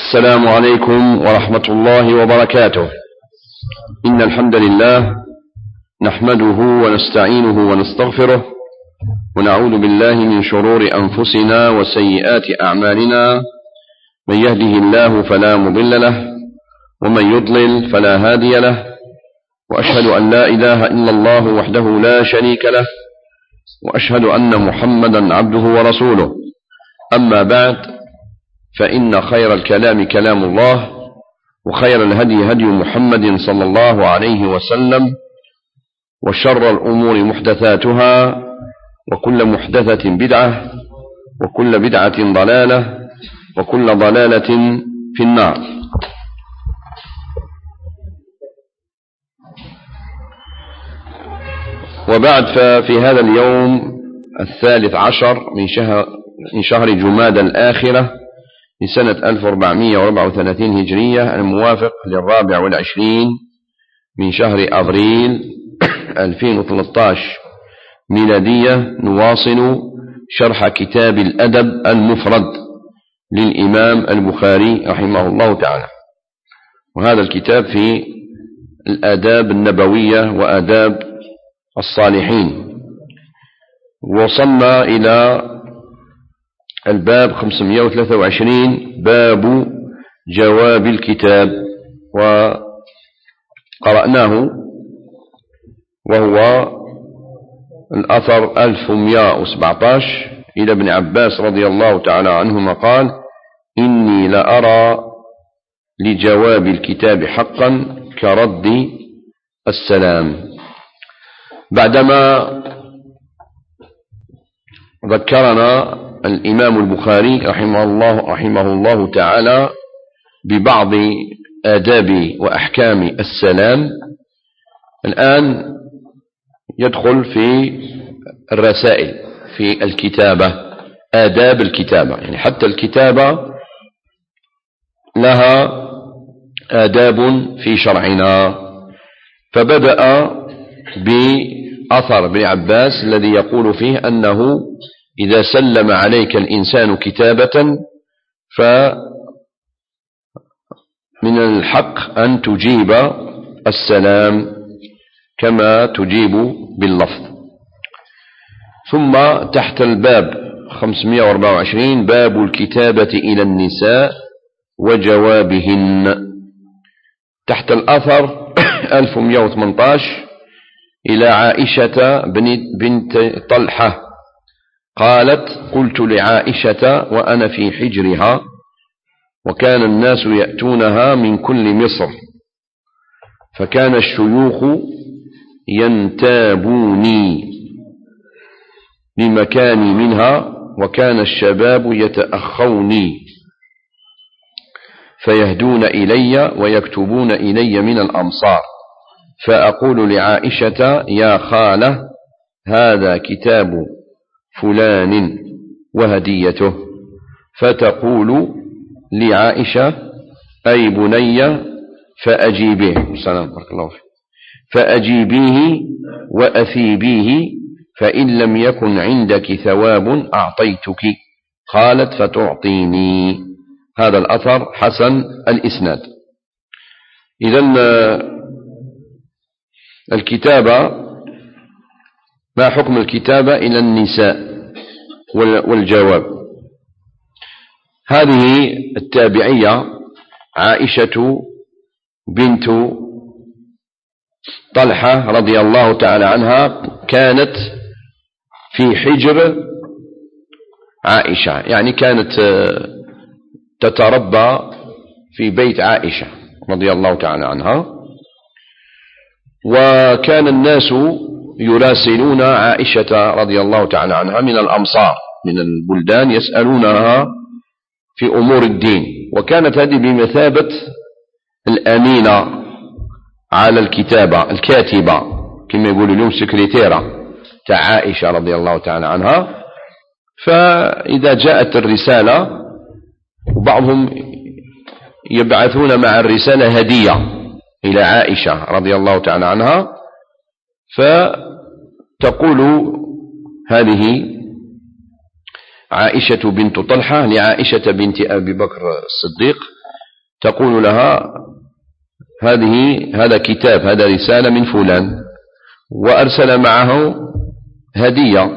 السلام عليكم ورحمة الله وبركاته. إن الحمد لله نحمده ونستعينه ونستغفره ونعوذ بالله من شرور أنفسنا وسيئات أعمالنا، من يهده الله فلا مضل له ومن يضلل فلا هادي له، وأشهد أن لا إله إلا الله وحده لا شريك له، وأشهد أن محمدا عبده ورسوله. أما بعد، فإن خير الكلام كلام الله، وخير الهدي هدي محمد صلى الله عليه وسلم، وشر الأمور محدثاتها، وكل محدثة بدعة، وكل بدعة ضلالة، وكل ضلالة في النار. وبعد، ففي هذا اليوم 13 من شهر جمادى الآخرة لسنة 1434 هجرية، الموافق ل24 من شهر أبريل 2013 ميلادية، نواصل شرح كتاب الأدب المفرد للإمام البخاري رحمه الله تعالى. وهذا الكتاب في الآداب النبوية وآداب الصالحين. وصلنا إلى الباب 523، باب جواب الكتاب، وقرأناه، وهو الأثر 1117 إلى ابن عباس رضي الله تعالى عنهما قال: إني لأرى لجواب الكتاب حقا كرد السلام. بعدما ذكرنا الإمام البخاري رحمه الله تعالى ببعض آداب وأحكام السلام، الآن يدخل في الرسائل، في الكتابة، آداب الكتابة. يعني حتى الكتابة لها آداب في شرعنا. فبدأ بأثر ابن عباس الذي يقول فيه أنه إذا سلم عليك الإنسان كتابة فمن الحق أن تجيب السلام كما تجيب باللفظ. ثم تحت الباب 524 باب الكتابة إلى النساء وجوابهن، تحت الأثر 1118 إلى عائشة بنت طلحة قالت: قلت لعائشة وأنا في حجرها، وكان الناس يأتونها من كل مصر، فكان الشيوخ ينتابوني لمكاني منها، وكان الشباب يتأخوني فيهدون إلي ويكتبون إلي من الأمصار، فأقول لعائشة: يا خالة، هذا كتاب فلان وهديته. فتقول لعائشة: أي بني فأجيبيه، السلام بارك الله فيك، فأجيبيه وأثيبيه، فإن لم يكن عندك ثواب أعطيتك. قالت: فتعطيني. هذا الأثر حسن الإسناد. إذن الكتابة، ما حكم الكتابة إلى النساء والجواب؟ هذه التابعية عائشة بنت طلحة رضي الله تعالى عنها كانت في حجر عائشة، يعني كانت تتربى في بيت عائشة رضي الله تعالى عنها، وكان الناس يراسلون عائشة رضي الله تعالى عنها من الأمصار، من البلدان، يسألونها في أمور الدين. وكانت هذه بمثابة الأمينة على الكتابة، الكاتبة كما يقولوا اليوم سكرتيرة تاع عائشة رضي الله تعالى عنها. فإذا جاءت الرسالة، وبعضهم يبعثون مع الرسالة هدية إلى عائشة رضي الله تعالى عنها، فتقول هذه عائشة بنت طلحة لعائشة بنت أبي بكر الصديق: تقول لها هذا كتاب، هذا رسالة من فلان، وأرسل معه هدية،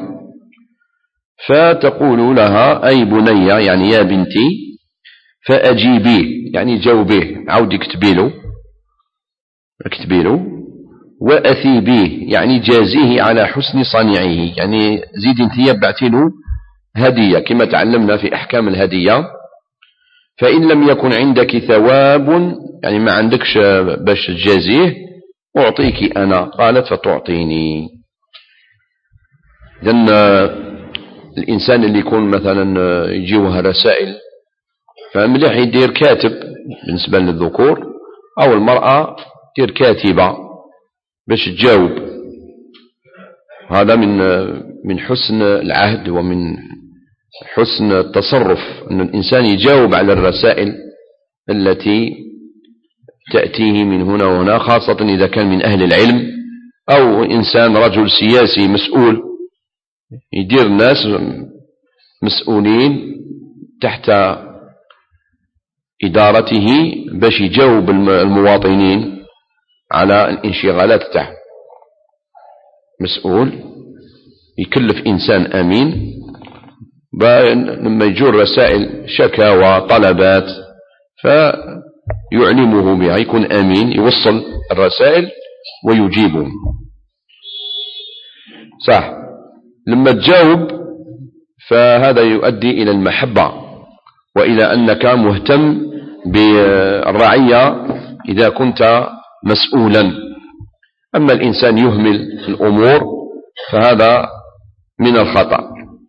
فتقول لها أي بنية يعني يا بنتي فأجيبيه يعني جاوبيه، عودي اكتبي له، وأثيبيه يعني جازيه على حسن صنيعه، يعني زيد انت بعتي له هدية كما تعلمنا في أحكام الهدية. فإن لم يكن عندك ثواب يعني ما عندكش باش تجازيه أعطيك أنا. قالت فتعطيني. لأن الإنسان اللي يكون مثلا يجيوها رسائل فمليح يدير كاتب بالنسبة للذكور، أو المرأة دير كاتبة باش تجاوب. هذا من حسن العهد ومن حسن التصرف أن الإنسان يجاوب على الرسائل التي تأتيه من هنا وهنا، خاصة إذا كان من أهل العلم أو إنسان رجل سياسي مسؤول، يدير الناس مسؤولين تحت إدارته باش يجاوب المواطنين على الانشغالات تاعه. مسؤول يكلف إنسان أمين لما يجور رسائل شكاوى طلبات فيعلمه بها، يكون أمين يوصل الرسائل ويجيبهم صح. لما تجاوب فهذا يؤدي إلى المحبة وإلى أنك مهتم بالرعية إذا كنت مسؤولا. أما الإنسان يهمل الأمور فهذا من الخطأ.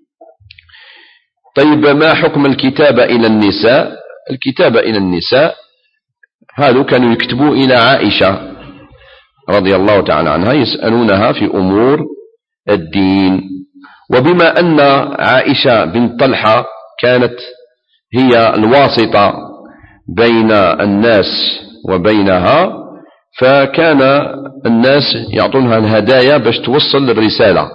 طيب ما حكم الكتابة إلى النساء؟ الكتابة إلى النساء هذا كانوا يكتبوا إلى عائشة رضي الله تعالى عنها، يسألونها في أمور الدين. وبما أن عائشة بنت طلحة كانت هي الواسطة بين الناس وبينها، فكان الناس يعطونها الهدايا باش توصل الرسالة،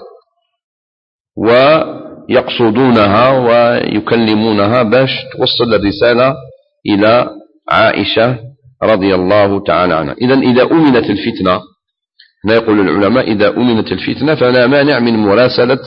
ويقصدونها ويكلمونها باش توصل الرسالة إلى عائشة رضي الله تعالى عنها. إذا أمنت الفتنة، لا يقول العلماء إذا أمنت الفتنة فلا مانع من مراسلة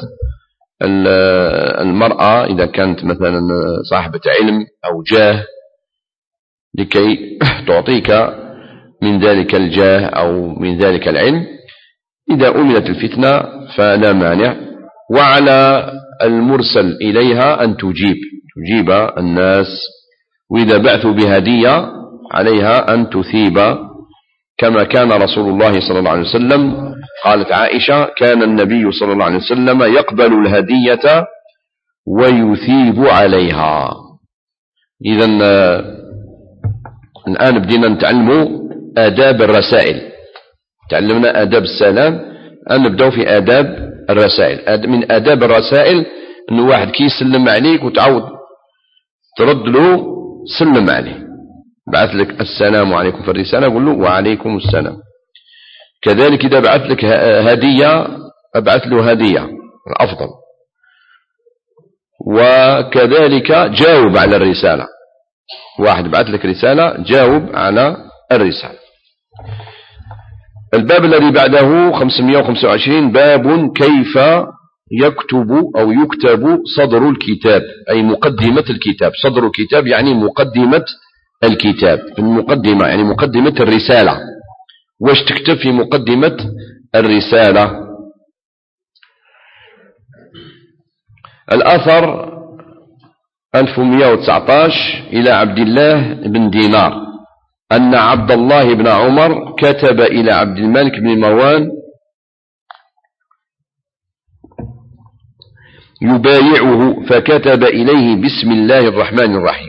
المرأة إذا كانت مثلا صاحبة علم أو جاه لكي تعطيك من ذلك الجاه أو من ذلك العلم. إذا أمنت الفتنة فلا مانع. وعلى المرسل إليها أن تجيب الناس، وإذا بعثوا بهدية عليها أن تثيب كما كان رسول الله صلى الله عليه وسلم. قالت عائشة كان النبي صلى الله عليه وسلم يقبل الهدية ويثيب عليها. إذن الآن بدينا نتعلموا آداب الرسائل، تعلمنا آداب السلام، الآن نبدأ في آداب الرسائل. من آداب الرسائل أنه واحد كي يسلم عليك وتعود ترد له سلم عليه، بعث لك السلام عليكم في الرسالة قل له وعليكم السلام. كذلك إذا بعث لك هدية أبعث له هدية الأفضل. وكذلك جاوب على الرسالة، واحد بعث لك رسالة جاوب على الرسالة. الباب الذي بعده 525 باب كيف يكتب أو يكتب صدر الكتاب، أي مقدمة الكتاب. صدر الكتاب يعني مقدمة الكتاب، المقدمة يعني مقدمة الرسالة. واش تكتب في مقدمة الرسالة؟ الأثر 1119 إلى عبد الله بن دينار أن عبد الله بن عمر كتب إلى عبد الملك بن مروان يبايعه، فكتب إليه بسم الله الرحمن الرحيم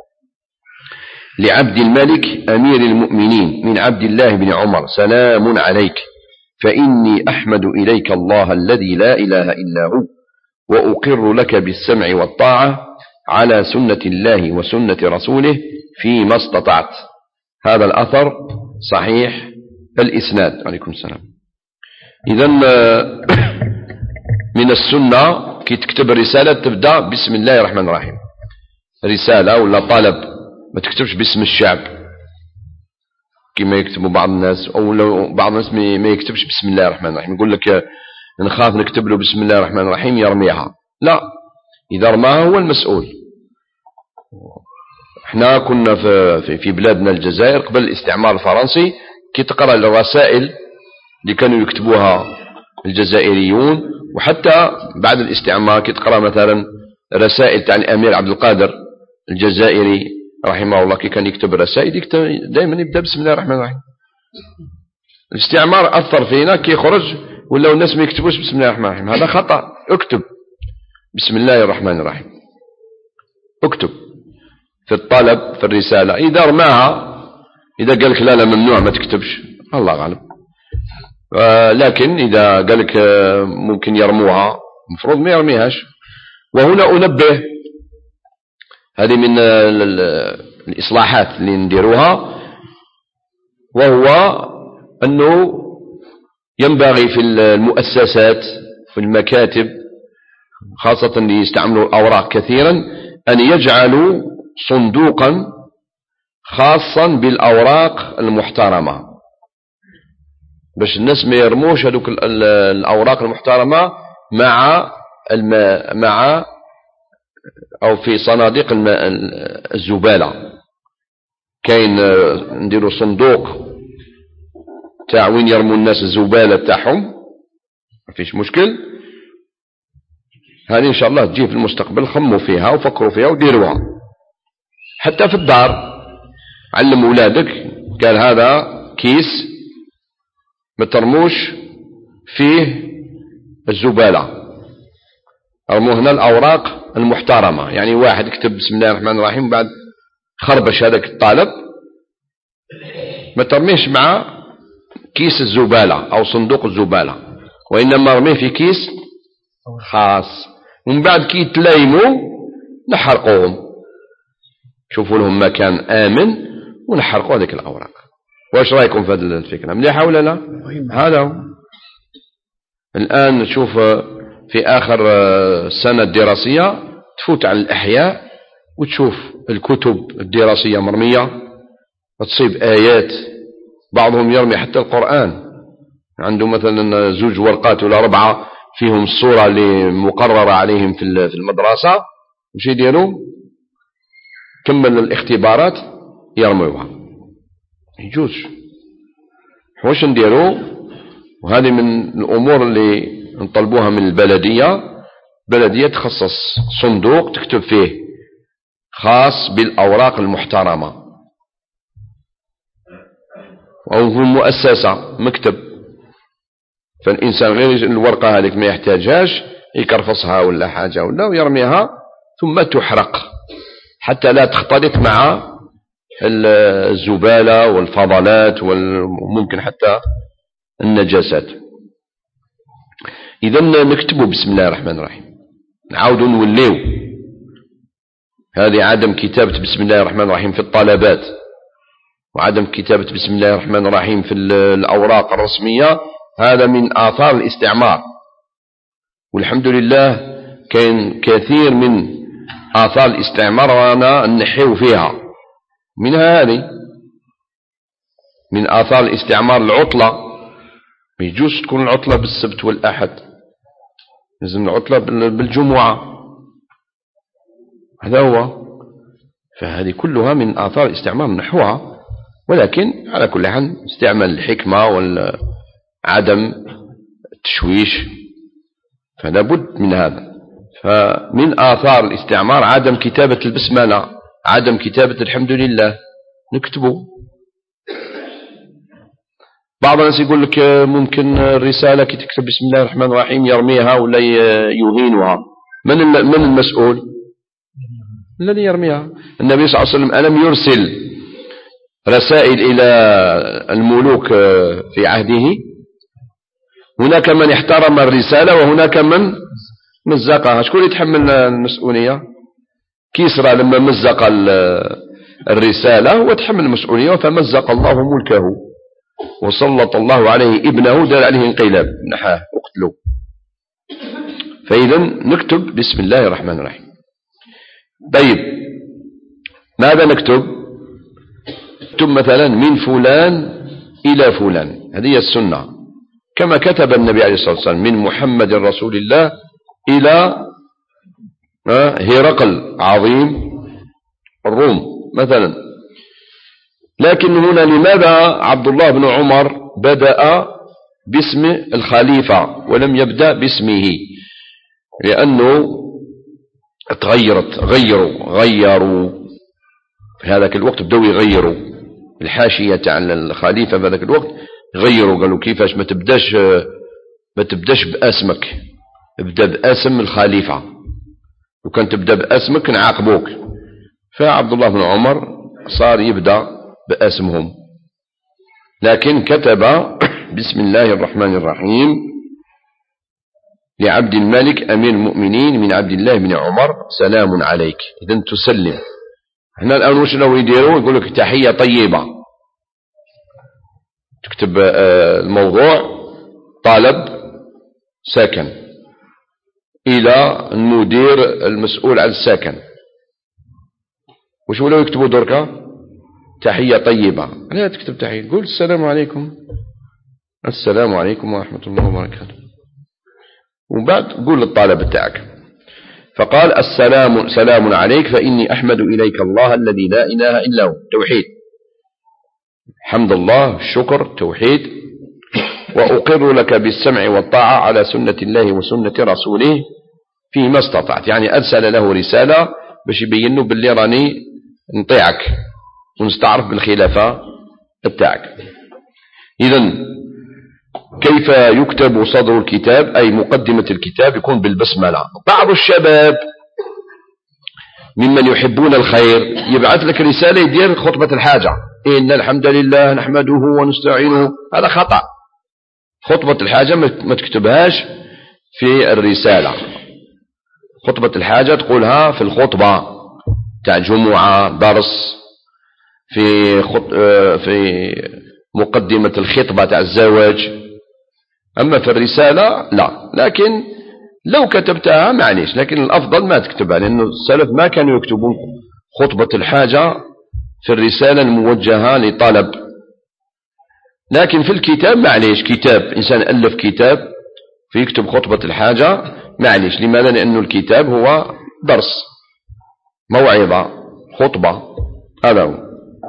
لعبد الملك أمير المؤمنين من عبد الله بن عمر سلام عليك، فإني أحمد إليك الله الذي لا إله إلا هو، وأقر لك بالسمع والطاعة على سنة الله وسنة رسوله فيما استطعت. هذا الأثر صحيح الإسناد. عليكم السلام. إذن من السنة كي تكتب الرسالة تبدأ بسم الله الرحمن الرحيم. رسالة ولا طلب ما تكتبش باسم الشعب، كما يكتبوا بعض الناس، أو لو بعض الناس ما يكتبش بسم الله الرحمن الرحيم، يقول لك نخاف نكتب له بسم الله الرحمن الرحيم يرميها. لا، إذا رماها هو المسؤول. احنا كنا في بلادنا الجزائر قبل الاستعمار الفرنسي، كي تقرأ الرسائل اللي كانوا يكتبوها الجزائريون، وحتى بعد الاستعمار كي تقرأ مثلا رسائل تاع الأمير عبد القادر الجزائري رحمه الله، كي كان يكتب رسائل دائما يبدأ بسم الله الرحمن الرحيم. الاستعمار أثر فينا، كي يخرج ولا الناس ما يكتبوش بسم الله الرحمن الرحيم، هذا خطأ. اكتب بسم الله الرحمن الرحيم، اكتب في الطلب في الرسالة. إذا رماها، إذا قال لك لا ممنوع ما تكتبش، الله غالب. لكن إذا قال لك ممكن يرموها، المفروض ما يرميهاش. وهنا أنبه، هذه من الإصلاحات اللي نديروها، وهو أنه ينبغي في المؤسسات في المكاتب خاصة اللي يستعملوا الأوراق كثيرا أن يجعلوا صندوقا خاصا بالأوراق المحترمة، باش الناس ما يرموش هذوك الأوراق المحترمة مع أو في صناديق الزبالة. كاين نديروا صندوق تاع وين يرموا الناس الزبالة تاعهم، ما فيش مشكل. هذه إن شاء الله تجي في المستقبل، خموا فيها وفكروا فيها وديروها. حتى في الدار علم أولادك، قال هذا كيس ما ترموش فيه الزبالة، رموا هنا الأوراق المحترمة. يعني واحد يكتب بسم الله الرحمن الرحيم بعد خربش هذاك الطالب، ما ترميش مع كيس الزبالة أو صندوق الزبالة، وإنما رميه في كيس خاص. ومن بعد كي تلايموا نحرقوهم، شوفوا لهم مكان آمن ونحرقوا هذيك الأوراق. واش رأيكم في هذه الفكرة؟ مليحة ولا لا؟ هذا هو. الآن نشوف في آخر السنة الدراسية تفوت على الأحياء وتشوف الكتب الدراسية مرمية، وتصيب آيات، بعضهم يرمي حتى القرآن، عنده مثلا 2 ورقات ولا 4 فيهم الصورة اللي مقررة عليهم في المدرسة، وش يديروا؟ كمل الاختبارات يرموها. يجوز، واش نديروا؟ وهذه من الأمور اللي نطلبوها من البلدية تخصص صندوق تكتب فيه خاص بالأوراق المحترمة، أو في المؤسسة مكتب، فالإنسان غير الورقة هذيك ما يحتاجهاش يكرفصها ولا حاجة ولا ويرميها، ثم تحرق حتى لا تختلط مع الزبالة والفضلات وممكن حتى النجاسات. إذا نكتبوا بسم الله الرحمن الرحيم، نعاودوا نوليو. هذه عدم كتابة بسم الله الرحمن الرحيم في الطلبات، وعدم كتابة بسم الله الرحمن الرحيم في الأوراق الرسمية، هذا من آثار الاستعمار. والحمد لله كان كثير من آثار الاستعمار وانا نحيو فيها، منها هذه من آثار الاستعمار العطلة. ما يجوز تكون العطلة بالسبت والأحد، لازم العطلة بالجمعة، هذا هو. فهذه كلها من آثار الاستعمار نحوها، ولكن على كل حال استعمال الحكمة وعدم التشويش، فلا بد من هذا. فمن آثار الاستعمار عدم كتابة البسملة، عدم كتابة الحمد لله، نكتبه. بعض الناس يقول لك ممكن الرسالة كي تكتب بسم الله الرحمن الرحيم يرميها ولا يهينها. من المسؤول؟ الذي يرميها. النبي صلى الله عليه وسلم ألم يرسل رسائل إلى الملوك في عهده؟ هناك من احترم الرسالة وهناك من مزقها. شكون يتحمل المسؤولية؟ كيسرى لما مزق الرسالة هو تحمل المسؤولية، فمزق الله ملكه وسلط الله عليه ابنه دار عليه انقلاب، نحاه وقتله. فإذا نكتب بسم الله الرحمن الرحيم. طيب ماذا نكتب؟ تكتب مثلا من فلان إلى فلان، هذه السنة، كما كتب النبي عليه الصلاة والسلام من محمد رسول الله إلى هرقل عظيم الروم مثلا. لكن هنا لماذا عبد الله بن عمر بدأ باسم الخليفة ولم يبدأ باسمه؟ لأنه غيروا في هذاك الوقت، بدأوا يغيروا الحاشية على الخليفة في هذاك الوقت، غيروا قالوا كيفاش ما تبداش باسمك، ابدأ باسم الخليفة، وكان تبدأ باسمك نعاقبوك. فعبد الله بن عمر صار يبدأ باسمهم، لكن كتب بسم الله الرحمن الرحيم لعبد الملك أمير المؤمنين من عبد الله بن عمر سلام عليك. إذن تسلم. هنا الآن وش لو يديروا؟ يقول لك تحية طيبة، تكتب الموضوع طالب ساكن إلى المدير المسؤول عن الساكن. وش لو يكتبوا دركة تحية طيبة؟ لا تكتب تحية، قول السلام عليكم، السلام عليكم ورحمة الله وبركاته، وبعد قول للطالب بتاعك. فقال سلام عليك فإني أحمد إليك الله الذي لا إله إلا هو، توحيد، حمد الله، الشكر، توحيد. وأقر لك بالسمع والطاعة على سنة الله وسنة رسوله فيما استطعت، يعني أرسل له رسالة باش يبينه باللي راني نطيعك ونستعرف بالخلافة بتاعك. إذن كيف يكتب صدر الكتاب؟ أي مقدمة الكتاب يكون بالبسملة. بعض الشباب ممن يحبون الخير يبعث لك رسالة يدير خطبة الحاجة، إن الحمد لله نحمده ونستعينه، هذا خطأ. خطبة الحاجة ما تكتبهاش في الرسالة، خطبة الحاجة تقولها في الخطبة تاع جمعة، درس، في مقدمة الخطبة تاع الزواج. أما في الرسالة لا، لكن لو كتبتها معليش، لكن الأفضل ما تكتبها، لأن السلف ما كانوا يكتبون خطبة الحاجة في الرسالة الموجهة لطلب. لكن في الكتاب معليش، كتاب إنسان ألف كتاب فيكتب خطبة الحاجة معليش. لماذا؟ لأن الكتاب هو درس، موعظة، خطبة، هذا هو.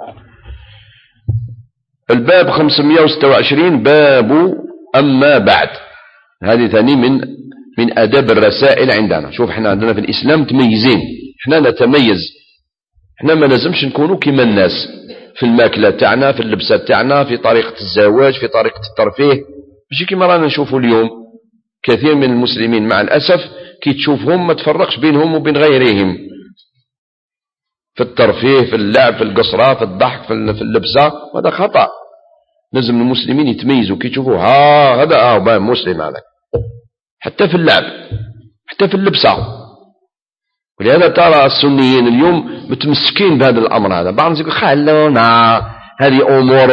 الباب 526 باب أما بعد، هذه ثاني من أداب الرسائل عندنا. شوف احنا عندنا في الإسلام متميزين، احنا نتميز، احنا ما لازمش نكونوا كما الناس في الماكلة تاعنا، في اللبسة تاعنا، في طريقة الزواج، في طريقة الترفيه، ماشي كما رانا نشوفوا اليوم. كثير من المسلمين مع الأسف كي تشوفهم ما تفرقش بينهم وبين غيرهم في الترفيه، في اللعب، في القصرة، في الضحك، في اللبسة، وهذا خطأ. لازم المسلمين يتميزوا، كي تشوفوا هذا مسلم هذا، حتى في اللعب، حتى في اللبسة. ولهذا ترى السنيين اليوم متمسكين بهذا الأمر هذا. بعض يقول خلونا هذه أمور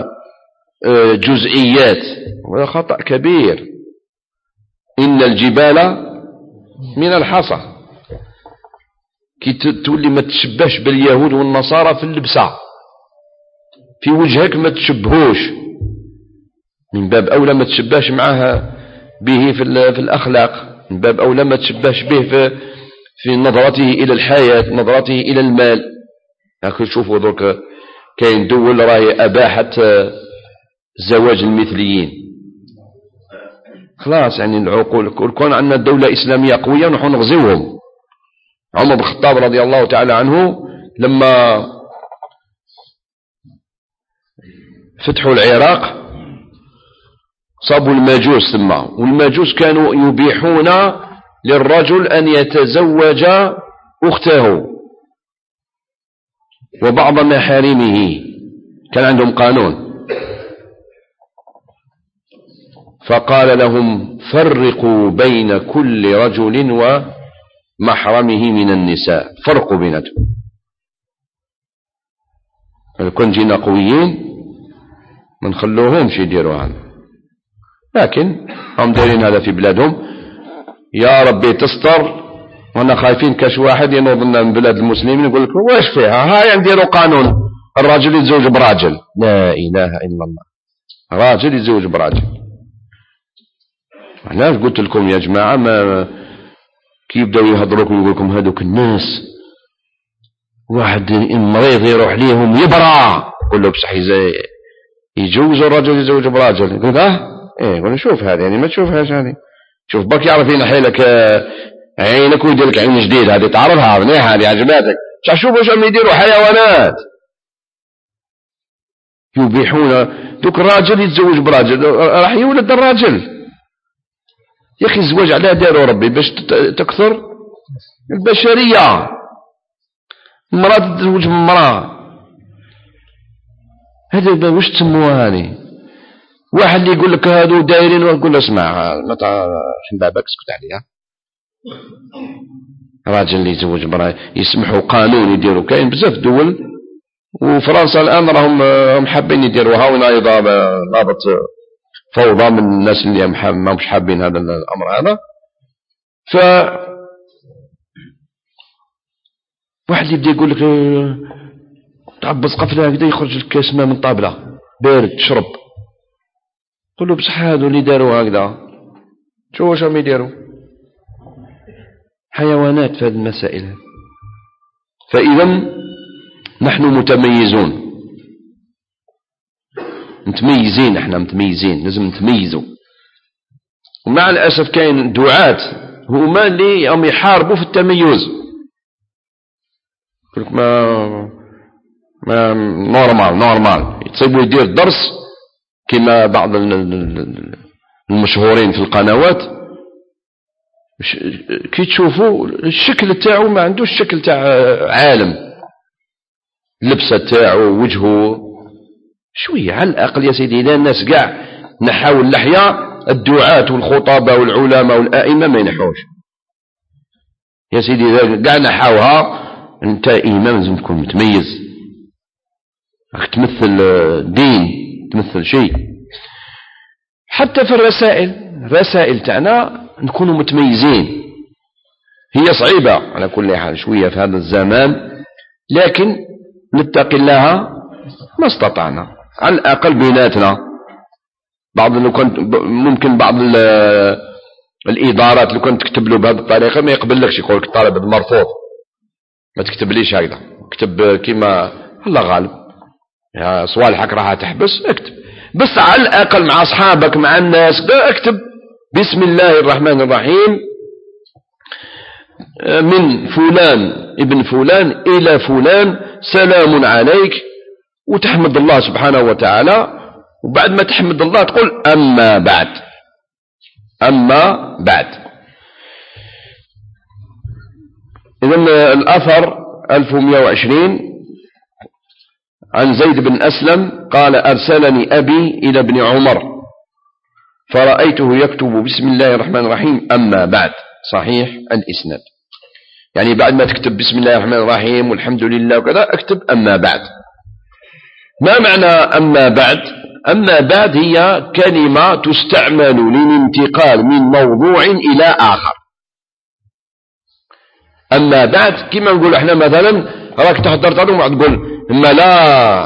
جزئيات، وهذا خطأ كبير. إن الجبال من الحصى، كي تولي ما تشبهش باليهود والنصارى في اللبسة، في وجهك ما تشبهوش، من باب أولى ما تشبهش معها به في الأخلاق، من باب أولى ما تشبهش به في نظرته إلى الحياة، نظرته إلى المال. لكن شوفوا ذلك كاين دول راهي أباحت زواج المثليين، خلاص يعني العقول. كون عندنا دولة إسلامية قوية نحن نغزوهم. عمر بن الخطاب رضي الله تعالى عنه لما فتحوا العراق صابوا المجوس ثم، والمجوس كانوا يبيحون للرجل أن يتزوج أخته وبعض محارمه، كان عندهم قانون. فقال لهم فرقوا بين كل رجل ومحرمه من النساء، فرقوا بيناتهم. كون جينا قويين ما نخلوهمش يديروا هذا، لكن هم دايرين هذا في بلادهم. يا ربي تستر، وانا خايفين كاش واحد ينوض لنا من بلاد المسلمين يقول لك واش فيها، هاي نديروا قانون الراجل يتزوج براجل، لا إله إلا الله، راجل يتزوج براجل. علاش قلت لكم يا جماعة ما كي يبداو يهضروكم ويقول لكم هذوك الناس واحد مريض يروح ليهم يبرى، يقول له بصح يجوز الرجل يتزوج براجل، يقول ايه، يقول شوف هذه يعني ما تشوفهاش هذه، شوف باك يعرف ينحي لك عينك ويدير لك عين جديد، هذه تعرفها مليحه هذه عجباتك. شوف واش راهم يديروا حيوانات يبيحون دوك الراجل يتزوج براجل راح يولد الراجل. يا اخي الزواج علاه داروا ربي باش تكثر البشريه، المراه تتزوج من امراه، هذا واش تسموها هذه؟ واحد اللي يقول لك هادو دايرين ويقول له اسمع ما حن بابك اسكت عليها. راجل اللي يتزوج برا يسمحوا قانون يديروا، كاين بزاف دول وفرنسا الان راهم حابين يديروها، ونايضا ضابط فوضى من الناس اللي ما مش حابين هذا الامر هذا. ف واحد اللي يبدا يقول لك تعبس قفله هكذا يخرج لك كاس ماء من طابله بارد تشرب، قل له بصح هادو اللي داروا هكذا شوف واش راهم يديروا، حيوانات في هذه المسائل. فإذا نحن متميزون، متميزين، احنا متميزين، لازم نتميزوا. ومع الأسف كاين دعاة هما اللي هم يحاربوا في التميز، يقول لك ما نورمال يتصيبوا يدير درس كما بعض المشهورين في القنوات، كي تشوفوا الشكل تاعو ما عندوش الشكل تاع عالم، اللبسه تاعو وجهه شويه على الاقل يا سيدي. اذا الناس كاع نحاو اللحيه، الدعاة والخطباء والعلماء والائمه ما ينحوش يا سيدي. اذا كاع نحاوها انت امام لازم تكون متميز، راك تمثل دين، تمثل شيء. حتى في الرسائل تاعنا نكونوا متميزين. هي صعيبة على كل حال شوية في هذا الزمان، لكن نتقي الله ما استطعنا، على الأقل بيناتنا. بعض لو كنت ممكن بعض الإدارات لو كنت تكتب له بهذه الطريقة ما يقبلكش، يقول لك الطالب مرفوض، ما تكتب ليش هكذا، اكتب كما الله غالب، يا صوالحك راح تحبس اكتب، بس على الأقل مع أصحابك مع الناس اكتب بسم الله الرحمن الرحيم من فلان ابن فلان إلى فلان سلام عليك، وتحمد الله سبحانه وتعالى. وبعد ما تحمد الله تقول أما بعد. إذن الأثر 1120 عن زيد بن أسلم قال أرسلني أبي إلى ابن عمر فرأيته يكتب بسم الله الرحمن الرحيم أما بعد، صحيح الإسناد. يعني بعد ما تكتب بسم الله الرحمن الرحيم والحمد لله وكذا اكتب أما بعد. ما معنى أما بعد؟ أما بعد هي كلمة تستعمل للانتقال من موضوع إلى آخر. أما بعد كما نقول احنا مثلا راك تحضر تقول إما لا،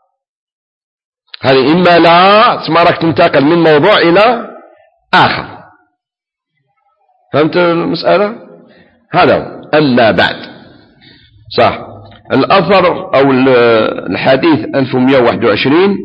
هذه إما لا تسمى راك تنتقل من موضوع إلى آخر. فهمت المسألة؟ هذا أما بعد صح. الأثر أو الحديث 1121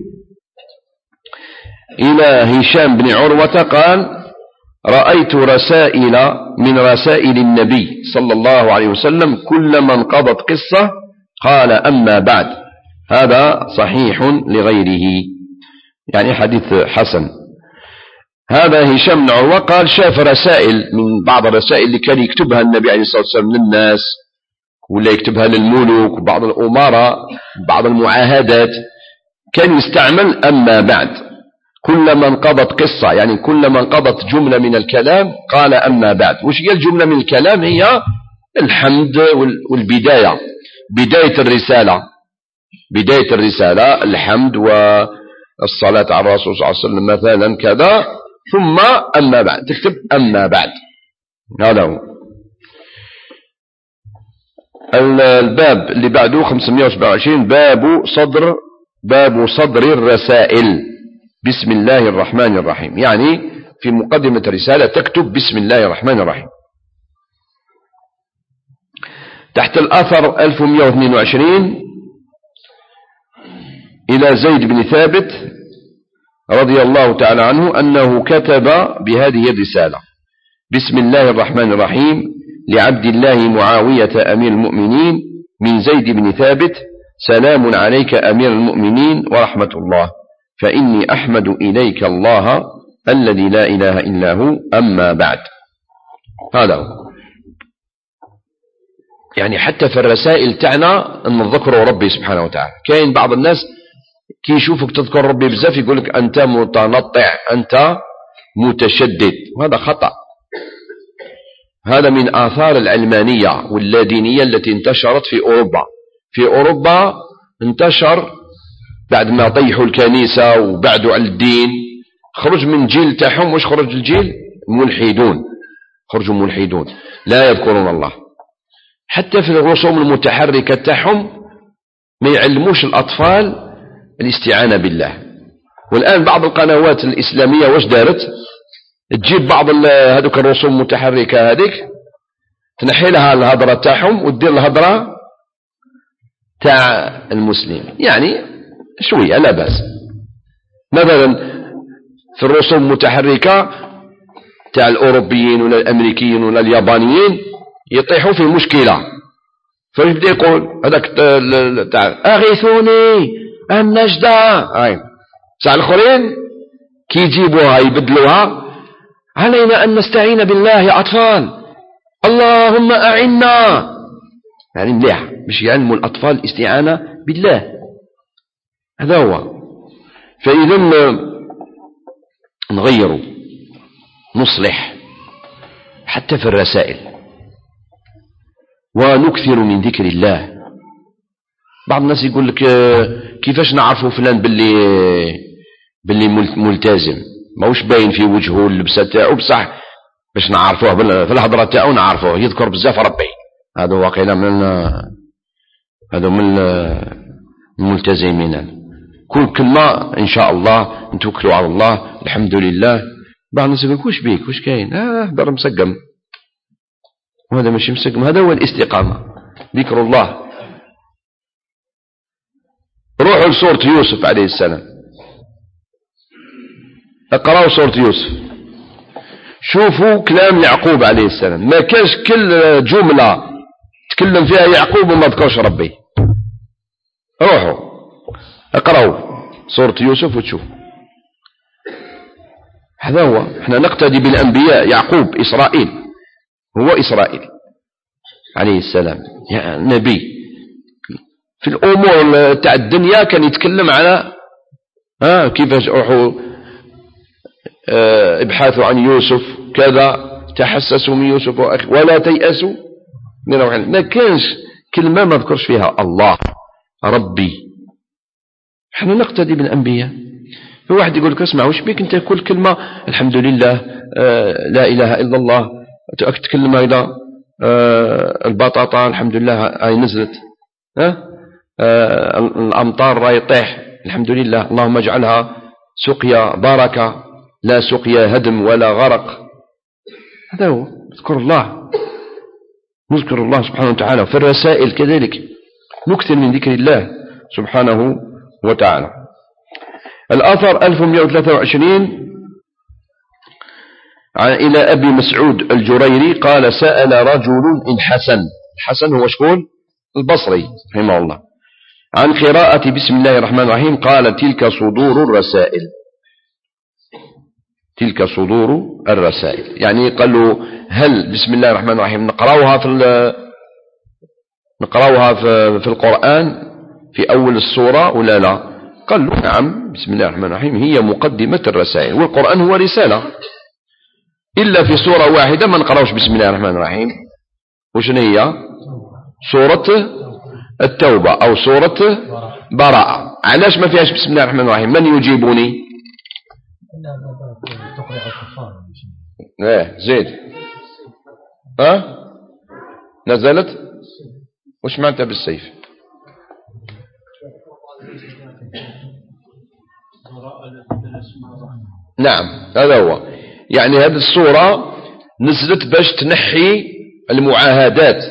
إلى هشام بن عروة قال رأيت رسائل من رسائل النبي صلى الله عليه وسلم كلما انقضت قصة قال أما بعد. هذا صحيح لغيره، يعني حديث حسن. هذا هشام بن عروة قال شاف رسائل من بعض الرسائل اللي كان يكتبها النبي عليه الصلاة والسلام للناس، ولا يكتبها للملوك وبعض الأمراء، بعض المعاهدات، كان يستعمل أما بعد. كلما انقضت قصة يعني كلما انقضت جملة من الكلام قال أما بعد. وش هي الجملة من الكلام؟ هي الحمد والبداية، بداية الرسالة الحمد والصلاة على الرسول صلى الله عليه وسلم مثلا كذا، ثم أما بعد تكتب أما بعد. هذا هو. الباب اللي بعده 527 باب صدر الرسائل. بسم الله الرحمن الرحيم، يعني في مقدمة الرسالة تكتب بسم الله الرحمن الرحيم. تحت الأثر 1122 إلى زيد بن ثابت رضي الله تعالى عنه أنه كتب بهذه الرسالة: بسم الله الرحمن الرحيم، لعبد الله معاوية أمير المؤمنين، من زيد بن ثابت، سلام عليك أمير المؤمنين ورحمة الله، فإني أحمد إليك الله الذي لا إله إلا هو، أما بعد. هذا هو. يعني حتى في الرسائل تعنى أن نذكر ربي سبحانه وتعالى. كاين بعض الناس كي يشوفك تذكر ربي بزاف يقولك أنت متنطع، أنت متشدد، وهذا خطأ. هذا من آثار العلمانية واللادينية التي انتشرت في أوروبا. في أوروبا انتشر بعد ما طيحوا الكنيسة وبعدوا عن الدين، خرج من جيل تاعهم. وش خرج الجيل؟ ملحدون، خرجوا ملحدون لا يذكرون الله. حتى في الرسوم المتحركة تاعهم ما يعلموش الأطفال الاستعانة بالله. والآن بعض القنوات الإسلامية واش دارت؟ تجيب بعض هذوك الرسوم المتحركة هذيك، تنحي لها الهضرة تاعهم وتدير الهضرة تاع المسلم، يعني شوية لا بأس. مثلا في الرسوم المتحركة تاع الأوروبيين ولا الأمريكيين ولا اليابانيين يطيحوا في مشكلة، فيبدأ يقول هذاك تاع أغيثوني النجدة، ساعة الآخرين كي يجيبوها يبدلوها: علينا أن نستعين بالله يا أطفال، اللهم أعنا. يعني مليح باش يعلموا الأطفال الاستعانة بالله. هذا هو. فإذا نغيروا، نصلح حتى في الرسائل، ونكثر من ذكر الله. بعض الناس يقول لك كيفاش نعرفوا فلان باللي ملتزم؟ ماهوش باين في وجهه اللبسه تاعو، بصح باش نعرفوه في الهضره تاعو نعرفوه يذكر بزاف ربي. هذا واقيلا من الملتزمين. كل كلمه ان شاء الله نتوكلوا على الله، الحمد لله. بعض الناس يقول واش بيك، واش كاين؟ هضر مسقم، وهذا ماشي مسقم. هذا هو الاستقامه، ذكر الله. روحوا لسورة يوسف عليه السلام، اقرأوا سورة يوسف، شوفوا كلام يعقوب عليه السلام. ما كانش كل جملة تكلم فيها يعقوب وما ذكرش ربي. روحوا اقرأوا سورة يوسف وتشوف. هذا هو. احنا نقتدي بالأنبياء. يعقوب إسرائيل، هو إسرائيل عليه السلام، يا نبي. في الأمور تاع الدنيا كان يتكلم على كيفاش روحوا ابحثوا عن يوسف كذا، تحسسوا من يوسف ولا تيأسوا من روح الله. ما كانش كلمة ما ذكرش فيها الله ربي. احنا نقتدي بالأنبياء. في واحد يقول لك اسمع واش بيك انت كل كلمة الحمد لله لا إله إلا الله تتكلم إذا البطاطا الحمد لله هاي نزلت، الأمطار راي يطيح الحمد لله، اللهم اجعلها سقيا بركة لا سقيا هدم ولا غرق. هذا هو نذكر الله، نذكر الله سبحانه وتعالى. في الرسائل كذلك نكثر من ذكر الله سبحانه وتعالى. الآثر 1123 إلى أبي مسعود الجريري قال: سأل رجل الحسن هو شكون؟ البصري رحمه الله، عن قراءة بسم الله الرحمن الرحيم. قال: تلك صدور الرسائل. تلك صدور الرسائل، يعني قال له هل بسم الله الرحمن الرحيم نقرأوها في القرآن في أول السورة ولا لا؟ قال له نعم، بسم الله الرحمن الرحيم هي مقدمة الرسائل، والقرآن هو رسالة. إلا في سورة واحدة ما نقرأوش بسم الله الرحمن الرحيم، وشن هي؟ سورة التوبة أو سورة براءة. علاش ما فيهاش بسم الله الرحمن الرحيم؟ من يجيبني؟ زيد نزلت وش معناتها بالسيف؟ نعم هذا هو. يعني هذه الصورة نزلت باش تنحي المعاهدات،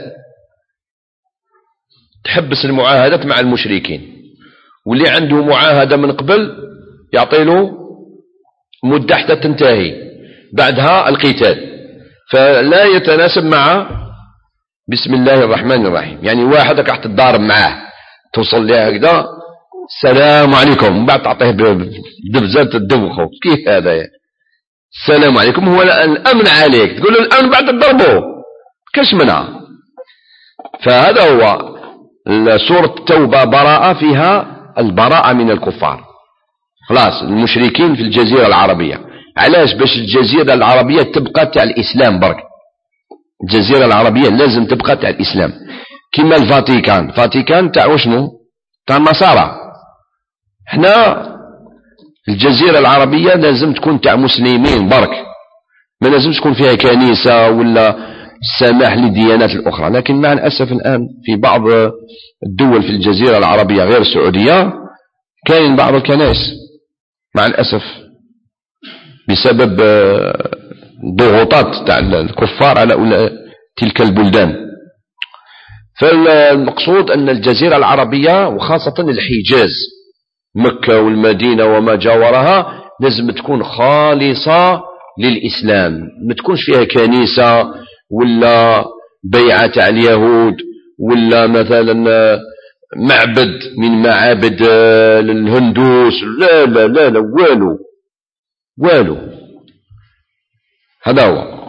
تحبس المعاهدات مع المشركين، واللي عنده معاهدة من قبل يعطيله مدة حتى تنتهي، بعدها القتال، فلا يتناسب مع بسم الله الرحمن الرحيم. يعني واحد راح تتضارب معاه توصل ليه هكذا السلام عليكم، ومن بعد تعطيه بدبزات الدوخه، كيف هذا يعني؟ السلام عليكم هو الأمن عليك، تقول له الأمن بعد تضربه كاش منها. فهذا هو سورة التوبة، براءة فيها البراءة من الكفار، خلاص المشركين في الجزيرة العربية. علاش؟ باش الجزيرة العربية تبقى تاع الإسلام برك. الجزيرة العربية لازم تبقى تاع الإسلام، كما الفاتيكان تاع وشنو؟ تاع النصارى. احنا الجزيرة العربية لازم تكون تاع مسلمين برك، ما لازم تكون فيها كنيسة ولا سماح للديانات الأخرى. لكن مع الأسف الآن في بعض الدول في الجزيرة العربية غير السعودية كاين بعض الكنائس مع الأسف بسبب ضغوطات تاع الكفار على تلك البلدان. فالمقصود أن الجزيرة العربية وخاصة الحجاز، مكة والمدينة وما جاورها، لازم تكون خالصة للإسلام، ما تكونش فيها كنيسة ولا بيعة تاع اليهود ولا مثلا معبد من معابد الهندوس. لا لا لا لا، والو. هذا هو.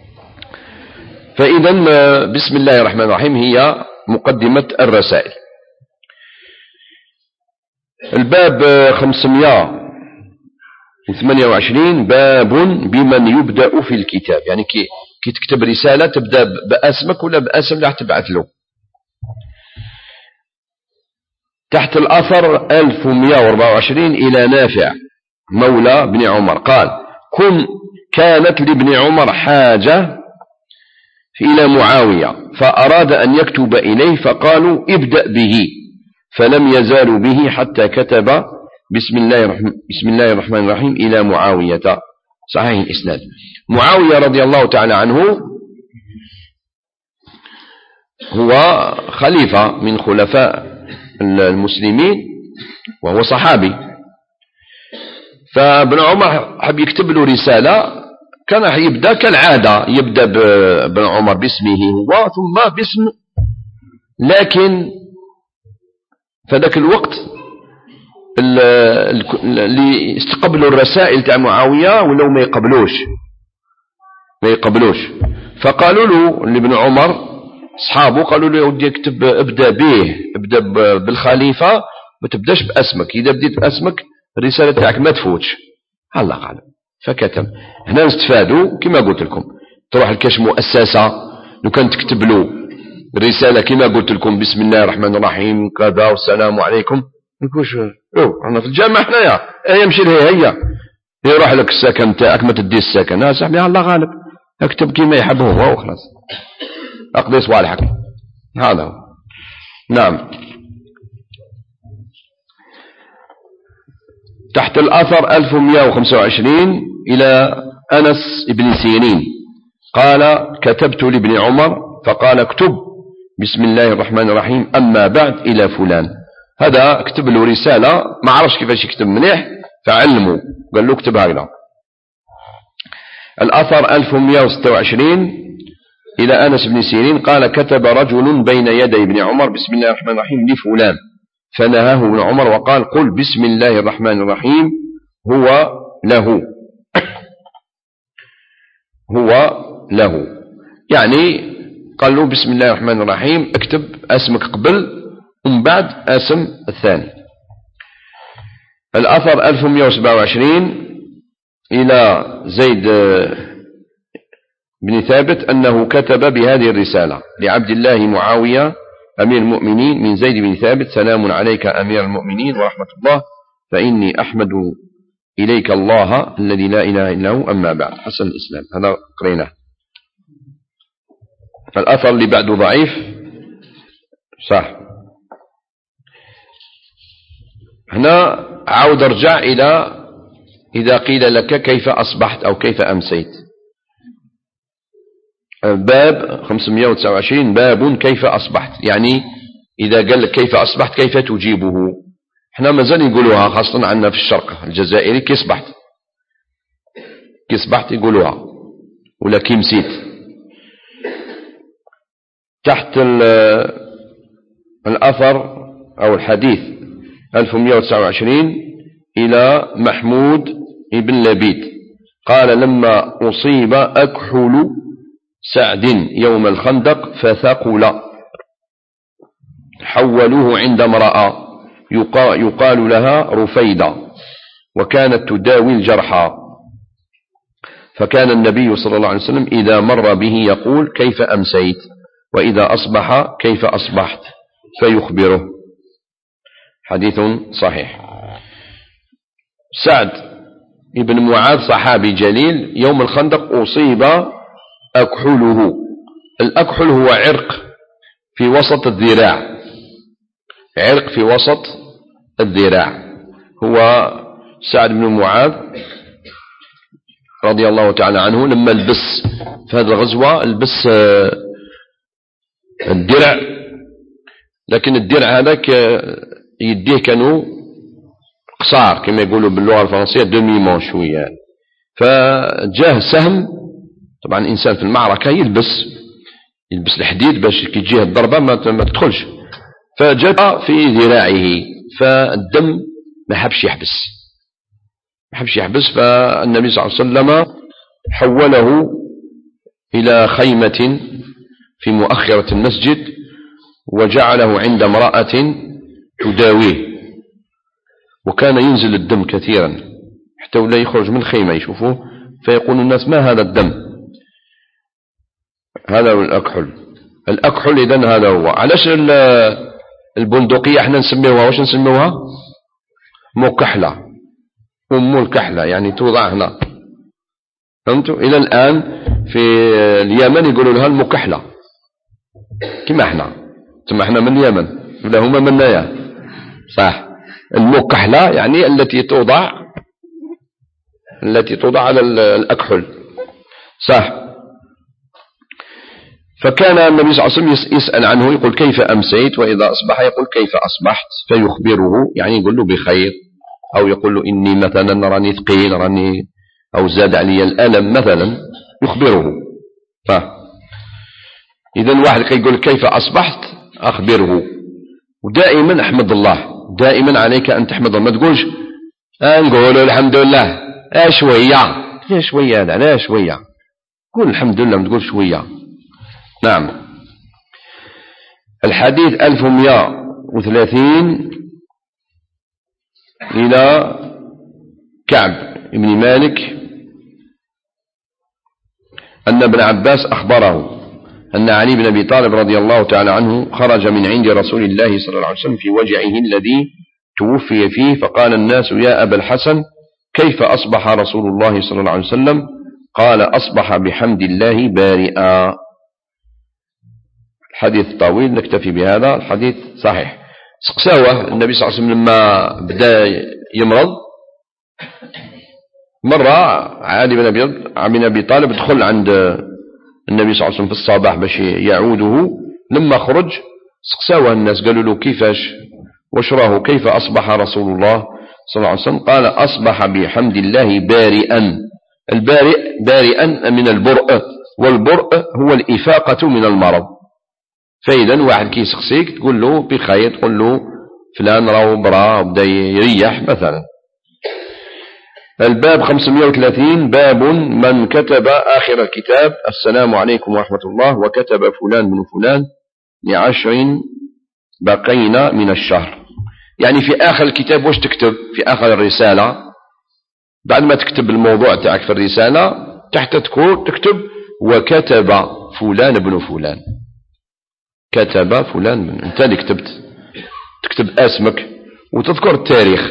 فإذا بسم الله الرحمن الرحيم هي مقدمة الرسائل. الباب 528 باب بمن يبدأ في الكتاب. يعني كي تكتب رسالة تبدأ باسمك ولا باسم اللي تبعث له. تحت الأثر 1124 إلى نافع مولى بن عمر قال: كانت لابن عمر حاجة إلى معاوية فأراد أن يكتب إليه، فقالوا ابدأ به، فلم يزالوا به حتى كتب بسم الله الرحمن الرحيم إلى معاوية. صحيح الإسناد. معاوية رضي الله تعالى عنه هو خليفة من خلفاء المسلمين وهو صحابي. فابن عمر حب يكتب له رسالة، كان يبدأ كالعادة، يبدأ بن عمر باسمه هو ثم باسم، لكن فذاك الوقت اللي استقبلوا الرسائل تاع معاوية ولو ما يقبلوش، فقالوا له لابن عمر اصحابه، قالوا له ودي اكتب ابدأ بالخليفة، ما تبداش باسمك، اذا بديت باسمك الرسالة تاعك ما تفوتش. الله قال فكتب. هنا نستفادوا كما قلت لكم، تروح لكاش مؤسسة لو كان تكتب له الرسالة كما قلت لكم بسم الله الرحمن الرحيم كذا والسلام عليكم، نقولش احنا في الجامعة حنايا يمشي لها هي يروح لك السكن تاعك ما تدي السكن، صاحبي الله غالب، اكتب كما يحب هو وخلاص، اقضي صوالحك. هذا هو. نعم. تحت الأثر 1125 إلى أنس بن سيرين قال: كتبت لابن عمر فقال: اكتب بسم الله الرحمن الرحيم أما بعد إلى فلان. هذا اكتب له رسالة ما عرفش كيفاش يكتب مليح، فعلمه قال له اكتب هكذا. الأثر 1126 إلى أنس بن سيرين قال: كتب رجل بين يدي ابن عمر بسم الله الرحمن الرحيم لفلان، فنهاه ابن عمر وقال: قل بسم الله الرحمن الرحيم هو له. يعني قال له بسم الله الرحمن الرحيم، اكتب اسمك قبل ومن بعد اسم الثاني. الأثر 1127 إلى زيد بن ثابت أنه كتب بهذه الرسالة: لعبد الله معاوية أمير المؤمنين من زيد بن ثابت: سلام عليك أمير المؤمنين ورحمة الله، فإني أحمد إليك الله الذي لا إله إلا هو، أما بعد. حسن الإسلام. هذا قريناه. فالأثر اللي بعده ضعيف صح. هنا عاود ارجع إلى إذا قيل لك كيف أصبحت أو كيف أمسيت. باب 529 باب كيف أصبحت، يعني إذا قال لك كيف أصبحت كيف تجيبه. احنا مازال يقولوها خاصة عندنا في الشرق الجزائري كي صبحت يقولوها، ولا كي مسيت. تحت الأثر أو الحديث 1129 إلى محمود ابن لبيد قال لما أصيب أكحل سعد يوم الخندق فثقل حولوه عند امرأة يقال لها رفيدة وكانت تداوي الجرحى، فكان النبي صلى الله عليه وسلم إذا مر به يقول كيف أمسيت، وإذا أصبح كيف أصبحت، فيخبره. حديث صحيح. سعد ابن معاذ صحابي جليل يوم الخندق أصيب أكحله. الأكحل هو عرق في وسط الذراع، عرق في وسط الذراع. هو سعد بن معاذ رضي الله تعالى عنه لما لبس في هذه الغزوة لبس الدرع، لكن الدرع هذاك يديه كانوا قصار كما يقولوا باللغة الفرنسية دمي مون شوية، فجاه سهم. طبعا الإنسان في المعركة يلبس الحديد باش كي تجيه الضربة ما تدخلش، فجاء في ذراعه فالدم ما حبش يحبس، فالنبي صلى الله عليه وسلم حوله إلى خيمة في مؤخرة المسجد وجعله عند امرأة تداويه، وكان ينزل الدم كثيرا حتى ولا يخرج من الخيمة يشوفوه فيقول الناس ما هذا الدم، هذا هو الأكحل. إذن هذا هو. علاش البندقية احنا نسميوها واش نسميوها مكحلة، أم الكحلة، يعني توضع هنا، فهمتوا؟ إلى الآن في اليمن يقولوا لها المكحلة كما احنا، ثم احنا من اليمن ولا هما منايا، صح. المكحلة يعني التي توضع على الأكحل، صح. فكان النبي صلى الله عليه وسلم يسأل عنه يقول كيف أمسيت، وإذا أصبح يقول كيف أصبحت، فيخبره، يعني يقول له بخير، أو يقول له إني مثلا راني ثقيل أو زاد علي الألم مثلا، يخبره. إذن واحد يقول كيف أصبحت أخبره. ودائما أحمد الله، دائما عليك أن تحمد الله، ما تقولش نقول الحمد لله شوية لا شوية، قول الحمد لله، ما تقول شوية. نعم. الحديث 1130 إلى كعب بن مالك أن ابن عباس أخبره أن علي بن أبي طالب رضي الله تعالى عنه خرج من عند رسول الله صلى الله عليه وسلم في وجعه الذي توفي فيه، فقال الناس يا أبا الحسن كيف أصبح رسول الله صلى الله عليه وسلم؟ قال أصبح بحمد الله بارئا. الحديث طويل، نكتفي بهذا. الحديث صحيح. سقساوه النبي صلى الله عليه وسلم لما بدأ يمرض، مرة علي بن أبي طالب دخل عند النبي صلى الله عليه وسلم في الصباح باش يعوده، لما خرج سقساوه الناس قالوا له كيفاش واش راه كيف أصبح رسول الله صلى الله عليه وسلم؟ قال أصبح بحمد الله بارئا. البارئ بارئا من البرء، والبرء هو الإفاقة من المرض. فإذا واحد كي يسقسيك تقول له بخير، تقول له فلان راهو برا وبدا يريح مثلا. الباب 530 باب من كتب آخر الكتاب السلام عليكم ورحمة الله وكتب فلان من فلان ل10 بقينا من الشهر. يعني في آخر الكتاب واش تكتب؟ في آخر الرسالة بعد ما تكتب الموضوع تاعك في الرسالة تحت تكتب وكتب فلان بن فلان، كتب فلان بن، انت اللي تكتب اسمك وتذكر التاريخ،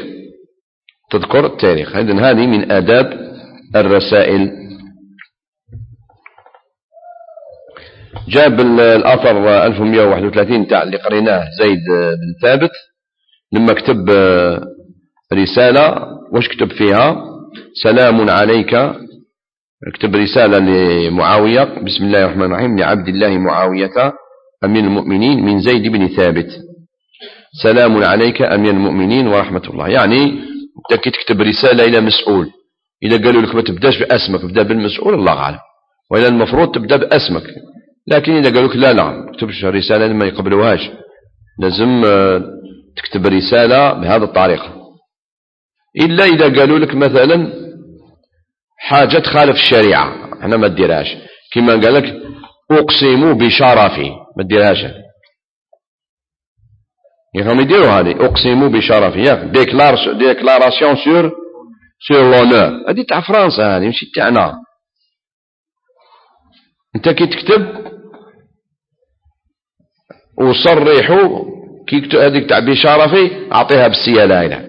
إذن هذه من آداب الرسائل. جاب الأثر 1131 تاع اللي قريناه زيد بن ثابت لما كتب رسالة، واش كتب فيها؟ سلام عليك، كتب رسالة لمعاوية بسم الله الرحمن الرحيم لعبد الله معاوية أمير المؤمنين من زيد بن ثابت، سلام عليك أمير المؤمنين ورحمة الله. يعني انت كي تكتب رسالة إلى مسؤول، إذا قالوا لك ما تبداش باسمك، تبدا بالمسؤول، الله أعلم، وإلا المفروض تبدا باسمك. لكن إذا قالوا لك لا ما تكتبش رسالة ما يقبلوهاش، لازم تكتب رسالة بهذه الطريقة. إلا إذا قالوا لك مثلا حاجة تخالف الشريعة احنا ما تديرهاش، كما قال لك أقسم بشرفي ما تديرهاش، يفهم يديروا هذه أقسم بشرفي، ياك ديكلاراسيون سور لونور، هذه تاع فرنسا، هذه ماشي تاعنا. انت كي تكتب وصرحوا كي يكتب هذيك تاع بشرفي اعطيها بالسيالة هنا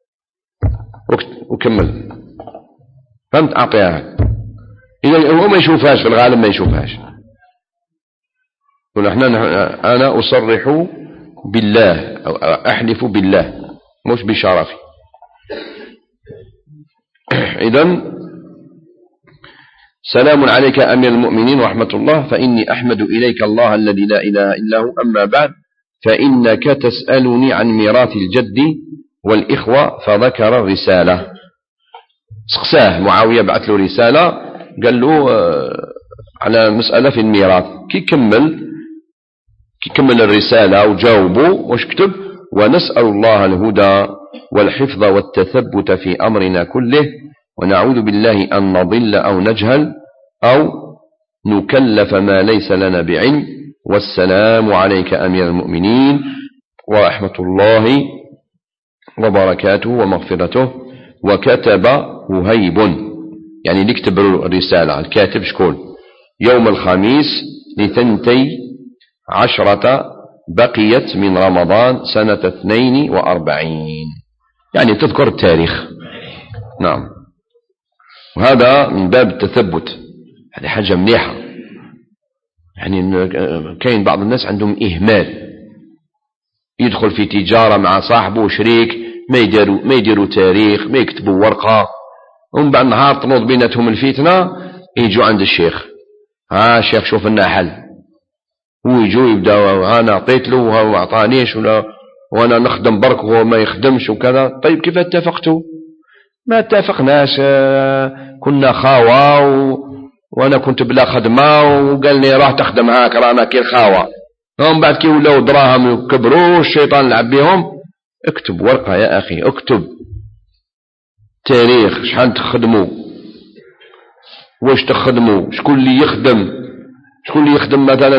وكمل، فهمت؟ اعطيها. اذا هو ما يشوفهاش في الغالب، ما يشوفهاش. انا اصرح بالله او احلف بالله، مش بشرفي. اذا سلام عليك أمير المؤمنين ورحمة الله، فإني أحمد إليك الله الذي لا إله إلا هو، أما بعد فإنك تسألني عن ميراث الجد والإخوة. فذكر الرسالة، سقساه معاوية، بعث له رسالة قال له على مسألة في الميراث. كي كمل الرسالة وجاوبه واش كتب؟ ونسأل الله الهدى والحفظ والتثبت في أمرنا كله، ونعوذ بالله أن نضل أو نجهل أو نكلف ما ليس لنا بعلم، والسلام عليك أمير المؤمنين ورحمة الله وبركاته ومغفرته. وكتب وهيب، يعني نكتب الرسالة، الكاتب شكون؟ يوم الخميس ل12 بقيت من رمضان سنة 42، يعني تذكر التاريخ. نعم، وهذا من باب التثبت، هذه حاجة مليحة. يعني كاين بعض الناس عندهم إهمال، يدخل في تجارة مع صاحبه شريك، ما يديروا تاريخ، ما يكتبوا ورقة، ومن بعد نهار تنوض بيناتهم الفتنة، يجوا عند الشيخ، الشيخ شوف لنا حل، ويجوا يبداوا أنا أعطيت له وهو أعطانيش، وأنا نخدم برك وهو ما يخدمش وكذا. طيب كيف اتفقتوا؟ ما اتفقناش، كنا خاوة وانا كنت بلا خدمة، وقال لي راح تخدم هاك، رانا كي الخاوة. هم بعد كي ولاو دراهم يكبروا الشيطان لعب بهم. اكتب ورقة يا اخي، اكتب تاريخ، شحال تخدموا، واش تخدموا، شكون اللي يخدم مثلا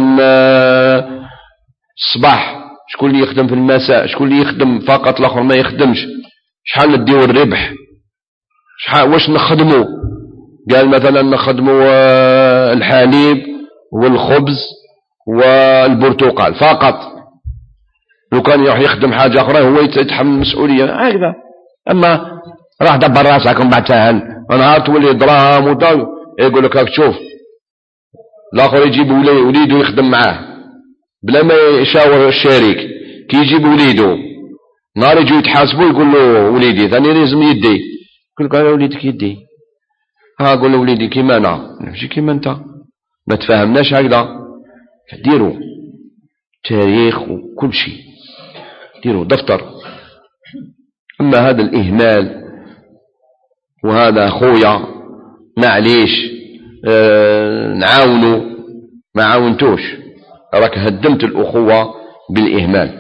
الصباح، شكون اللي يخدم في المساء، شكون اللي يخدم فقط، الاخر ما يخدمش، شحال نديو الربح، واش نخدموا. قال مثلا نخدموا الحليب والخبز والبرتقال فقط، لو كان يروح يخدم حاجة أخرى هو يتحمل المسؤولية هكذا. أما راح دبر راسك ومن بعد سهل، نهار تولي دراهم وطاو يقول لك شوف، الآخر يجيب وليده يخدم معاه بلا ما يشاور الشريك، كي يجيب وليده نهار يجوا يتحاسبوا يقول له وليدي ثاني لازم يدي، يقول لك وليدك يدي، قول له وليدي كيما انا ماشي كيما انت، ما تفاهمناش هكذا. ديروا تاريخ وكل شيء، ديروا دفتر. اما هذا الاهمال وهذا خويا معليش نعاونوا، ما عاونتوش، راك هدمت الاخوة بالاهمال.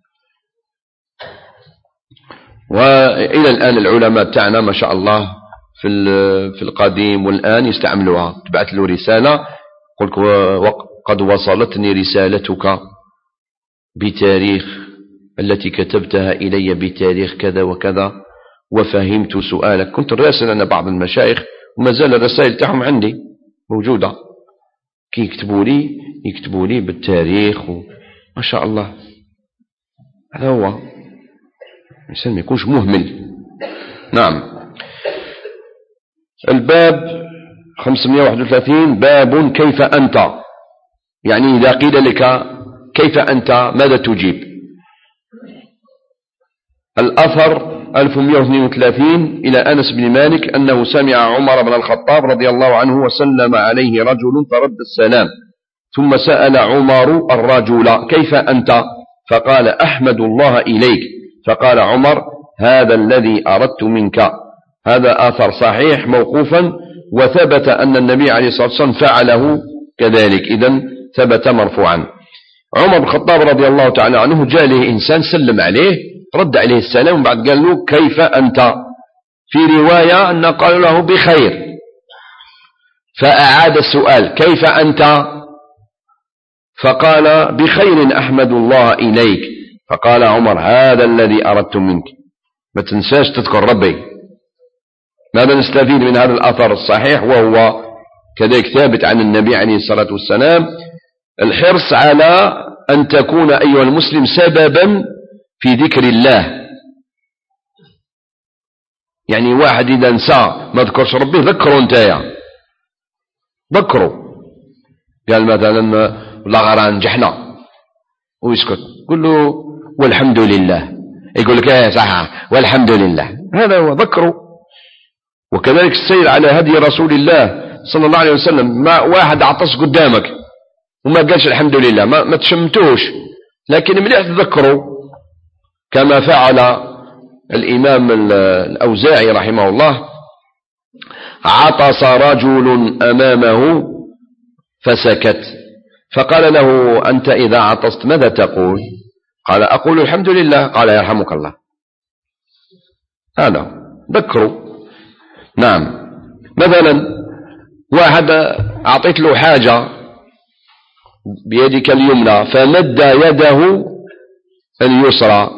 والى الان العلماء تاعنا ما شاء الله في القديم والآن يستعملوها. تبعث له رسالة قلت قد وصلتني رسالتك بتاريخ التي كتبتها إلي بتاريخ كذا وكذا، وفهمت سؤالك. كنت راسل أنا بعض المشايخ وما زال الرسائل تاعهم عندي موجودة، كي يكتبوا لي بالتاريخ ما شاء الله. هذا هو الإنسان ما يكونش مهمل. نعم. الباب 531 باب كيف أنت. يعني إذا قيل لك كيف أنت ماذا تجيب؟ الأثر 1132 إلى أنس بن مالك أنه سمع عمر بن الخطاب رضي الله عنه وسلم عليه رجل فرد السلام، ثم سأل عمر الرجل كيف أنت؟ فقال أحمد الله إليك. فقال عمر هذا الذي أردت منك. هذا آثر صحيح موقوفا، وثبت أن النبي عليه الصلاة والسلام فعله كذلك، إذن ثبت مرفوعا. عمر بن الخطاب رضي الله تعالى عنه جاء له إنسان سلم عليه، رد عليه السلام، وبعد قال له كيف أنت؟ في رواية أن قالوا له بخير، فأعاد السؤال كيف أنت؟ فقال بخير أحمد الله إليك. فقال عمر هذا الذي أردت منك، ما تنساش تذكر ربي. ماذا نستفيد من هذا الأثر الصحيح وهو كذلك ثابت عن النبي عليه الصلاة والسلام؟ الحرص على أن تكون أيها المسلم سببا في ذكر الله. يعني واحد إذا نسى ما ذكرش ربي ذكره انتايا، ذكره. قال مثلا لا غرا نجحنا ويسكت، قل له والحمد لله، يقول لك ايه صح والحمد لله، هذا هو ذكره. وكذلك السير على هدي رسول الله صلى الله عليه وسلم. ما واحد عطس قدامك وما قالش الحمد لله ما تشمتوش، لكن مليح تذكره، كما فعل الإمام الأوزاعي رحمه الله. عطس رجل أمامه فسكت، فقال له أنت إذا عطست ماذا تقول؟ قال أقول الحمد لله. قال يرحمك الله. هذا ذكره. نعم. مثلا واحد أعطيت له حاجة بيدك اليمنى فمد يده اليسرى،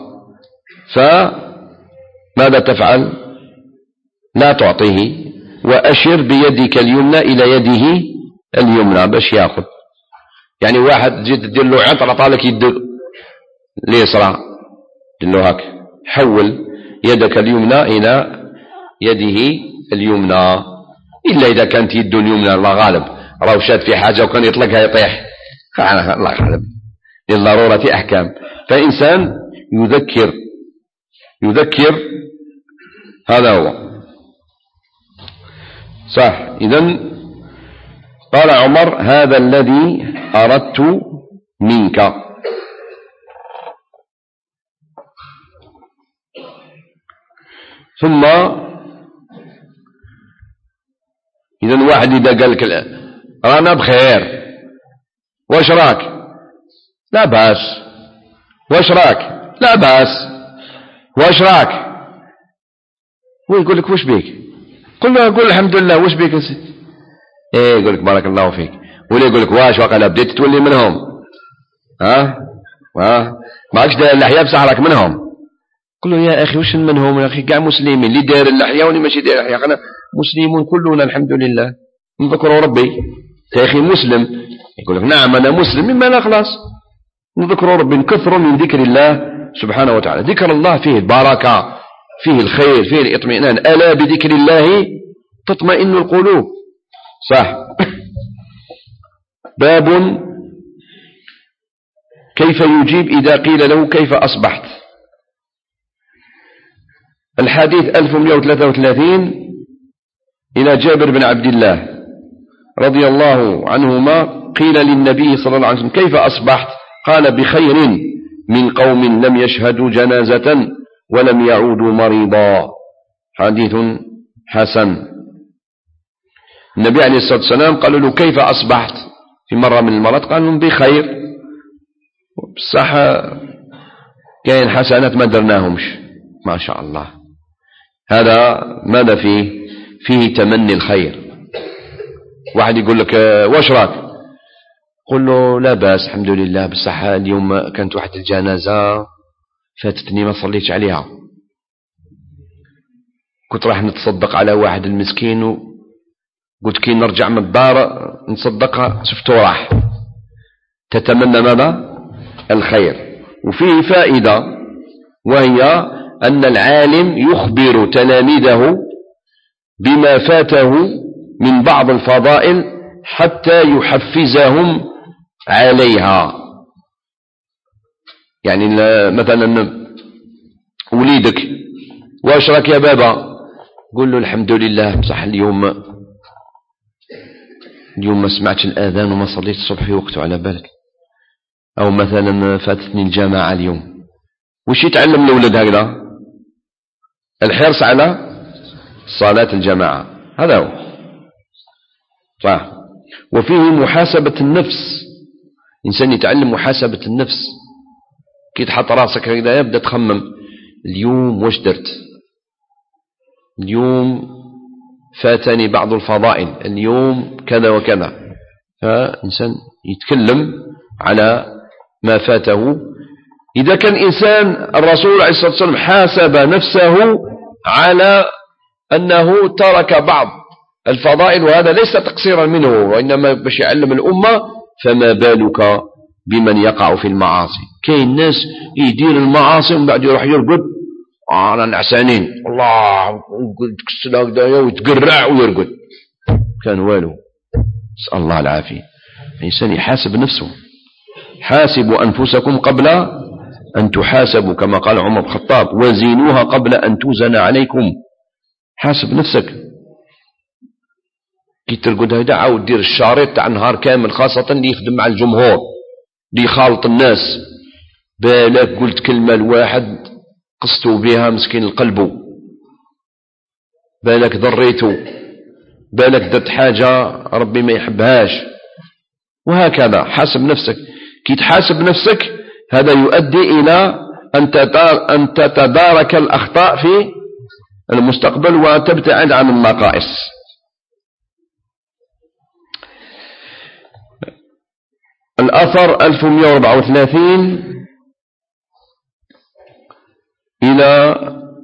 فماذا تفعل؟ لا تعطيه، وأشر بيدك اليمنى إلى يده اليمنى باش يأخذ. يعني واحد جيت تدير له عطر عطالك يد اليسرى، دير له هاك، حول يدك اليمنى إلى يده اليمنى، إلا إذا كانت يده اليمنى الله غالب راهو شاد في حاجة وكان يطلقها يطيح، الله غالب للضرورة أحكام. فإنسان يذكر هذا هو صح. إذن قال عمر هذا الذي أردت منك. ثم إذن واحد إذا قال لك رانا بخير واش راك؟ لا بأس. واش راك؟ لا بأس. واش راك؟ ويقول لك واش بيك؟ قل له قول الحمد لله. واش بيك يا سيدي؟ ايه يقول لك بارك الله فيك. ولا يقول لك واش وقال بديت تولي منهم؟ ماكش داير اللحيه بصح راك منهم. قل له يا اخي واش منهم يا اخي؟ كاع مسلمين، اللي داير اللحيه واللي ماشي داير اللحيه، احنا مسلمون كلنا الحمد لله نذكروا ربي. يا اخي مسلم، يقول لك نعم انا مسلم، مما لا خلاص نذكروا ربي، نكثروا من ذكر الله سبحانه وتعالى. ذكر الله فيه البركه، فيه الخير، فيه الاطمئنان. ألا بذكر الله تطمئن القلوب. صح. باب كيف يجيب إذا قيل له كيف أصبحت. الحديث 1133 إلى جابر بن عبد الله رضي الله عنهما قيل للنبي صلى الله عليه وسلم كيف أصبحت؟ قال بخير من قوم لم يشهدوا جنازة ولم يعودوا مريضا. حديث حسن. النبي عليه الصلاة والسلام قالوا له كيف أصبحت في مرة من المرات؟ قال لهم بخير، بصح كاين حسنات ما درناهمش ما شاء الله. هذا ماذا فيه؟ فيه تمني الخير. واحد يقول لك واش راك؟ قل له لا بأس الحمد لله، بصح اليوم كانت واحد الجنازة فاتتني ما صليتش عليها، كنت راح نتصدق على واحد المسكين وقلت كي نرجع من الدار نصدقها شفته راح. تتمنى ماذا؟ الخير. وفيه فائدة، وهي أن العالم يخبر تلاميذه بما فاته من بعض الفضائل حتى يحفزهم عليها. يعني مثلا وليدك واش راك يا بابا، قول له الحمد لله بصح اليوم ما سمعتش الآذان وما صليت الصبح في وقته على بالك، أو مثلا فاتتني الجماعة اليوم. وش يتعلم الأولاد هكذا؟ الحرص على صلاة الجماعة، هذا هو صح. وفيه محاسبة النفس، إنسان يتعلم محاسبة النفس. كي تحط راسك هكذا يبدأ تخمم اليوم واش درت، اليوم فاتني بعض الفضائل، اليوم كذا وكذا. فإنسان يتكلم على ما فاته. إذا كان إنسان الرسول عليه الصلاة والسلام حاسب نفسه على أنه ترك بعض الفضائل، وهذا ليس تقصيرا منه وإنما باش يعلم الأمة، فما بالك بمن يقع في المعاصي. كاين ناس يدير المعاصي ومن بعد يروح يرقد أنا نعسانين الله تكسل هكذايا ويتقرع ويرقد كان والو. نسأل الله العافية. الإنسان يحاسب نفسه. حاسبوا أنفسكم قبل أن تحاسبوا، كما قال عمر بن الخطاب وزنوها قبل أن توزن عليكم. حاسب نفسك. كي ترقد هيدا عاود دير الشريط تاع نهار كامل، خاصة اللي يخدم مع الجمهور اللي يخالط الناس. بالك قلت كلمة لواحد قصتوا بها مسكين القلب، بالك ضريته، بالك درت حاجة ربي ما يحبهاش، وهكذا. حاسب نفسك. كي تحاسب نفسك هذا يؤدي إلى أن تتدارك الأخطاء في المستقبل وتبتعد عن النقائص. الأثر 1134 إلى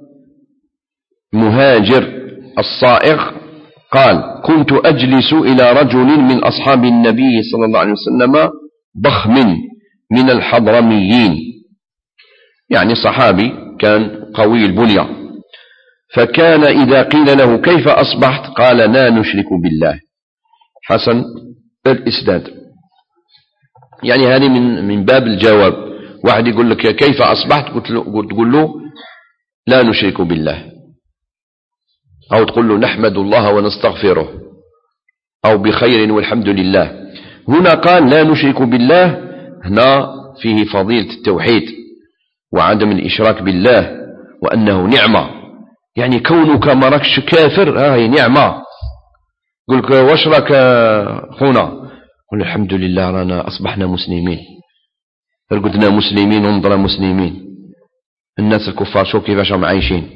مهاجر الصائغ قال: كنت أجلس إلى رجل من أصحاب النبي صلى الله عليه وسلم ضخم من الحضرميين، يعني صحابي كان قوي البنية، فكان إذا قيل له كيف أصبحت قال لا نشرك بالله. حسن الإسناد. يعني هذه من باب الجواب. واحد يقول لك كيف أصبحت تقول له لا نشرك بالله، أو تقول له نحمد الله ونستغفره، أو بخير والحمد لله. هنا قال لا نشرك بالله، هنا فيه فضيلة التوحيد وعدم الإشراك بالله، وأنه نعمة. يعني كونك ما راكش كافر هاي نعمة. يقول لك واش راك خونا، قل الحمد لله رانا أصبحنا مسلمين، رقدنا مسلمين ونضرى مسلمين. الناس الكفار شو كيفاش هم عايشين،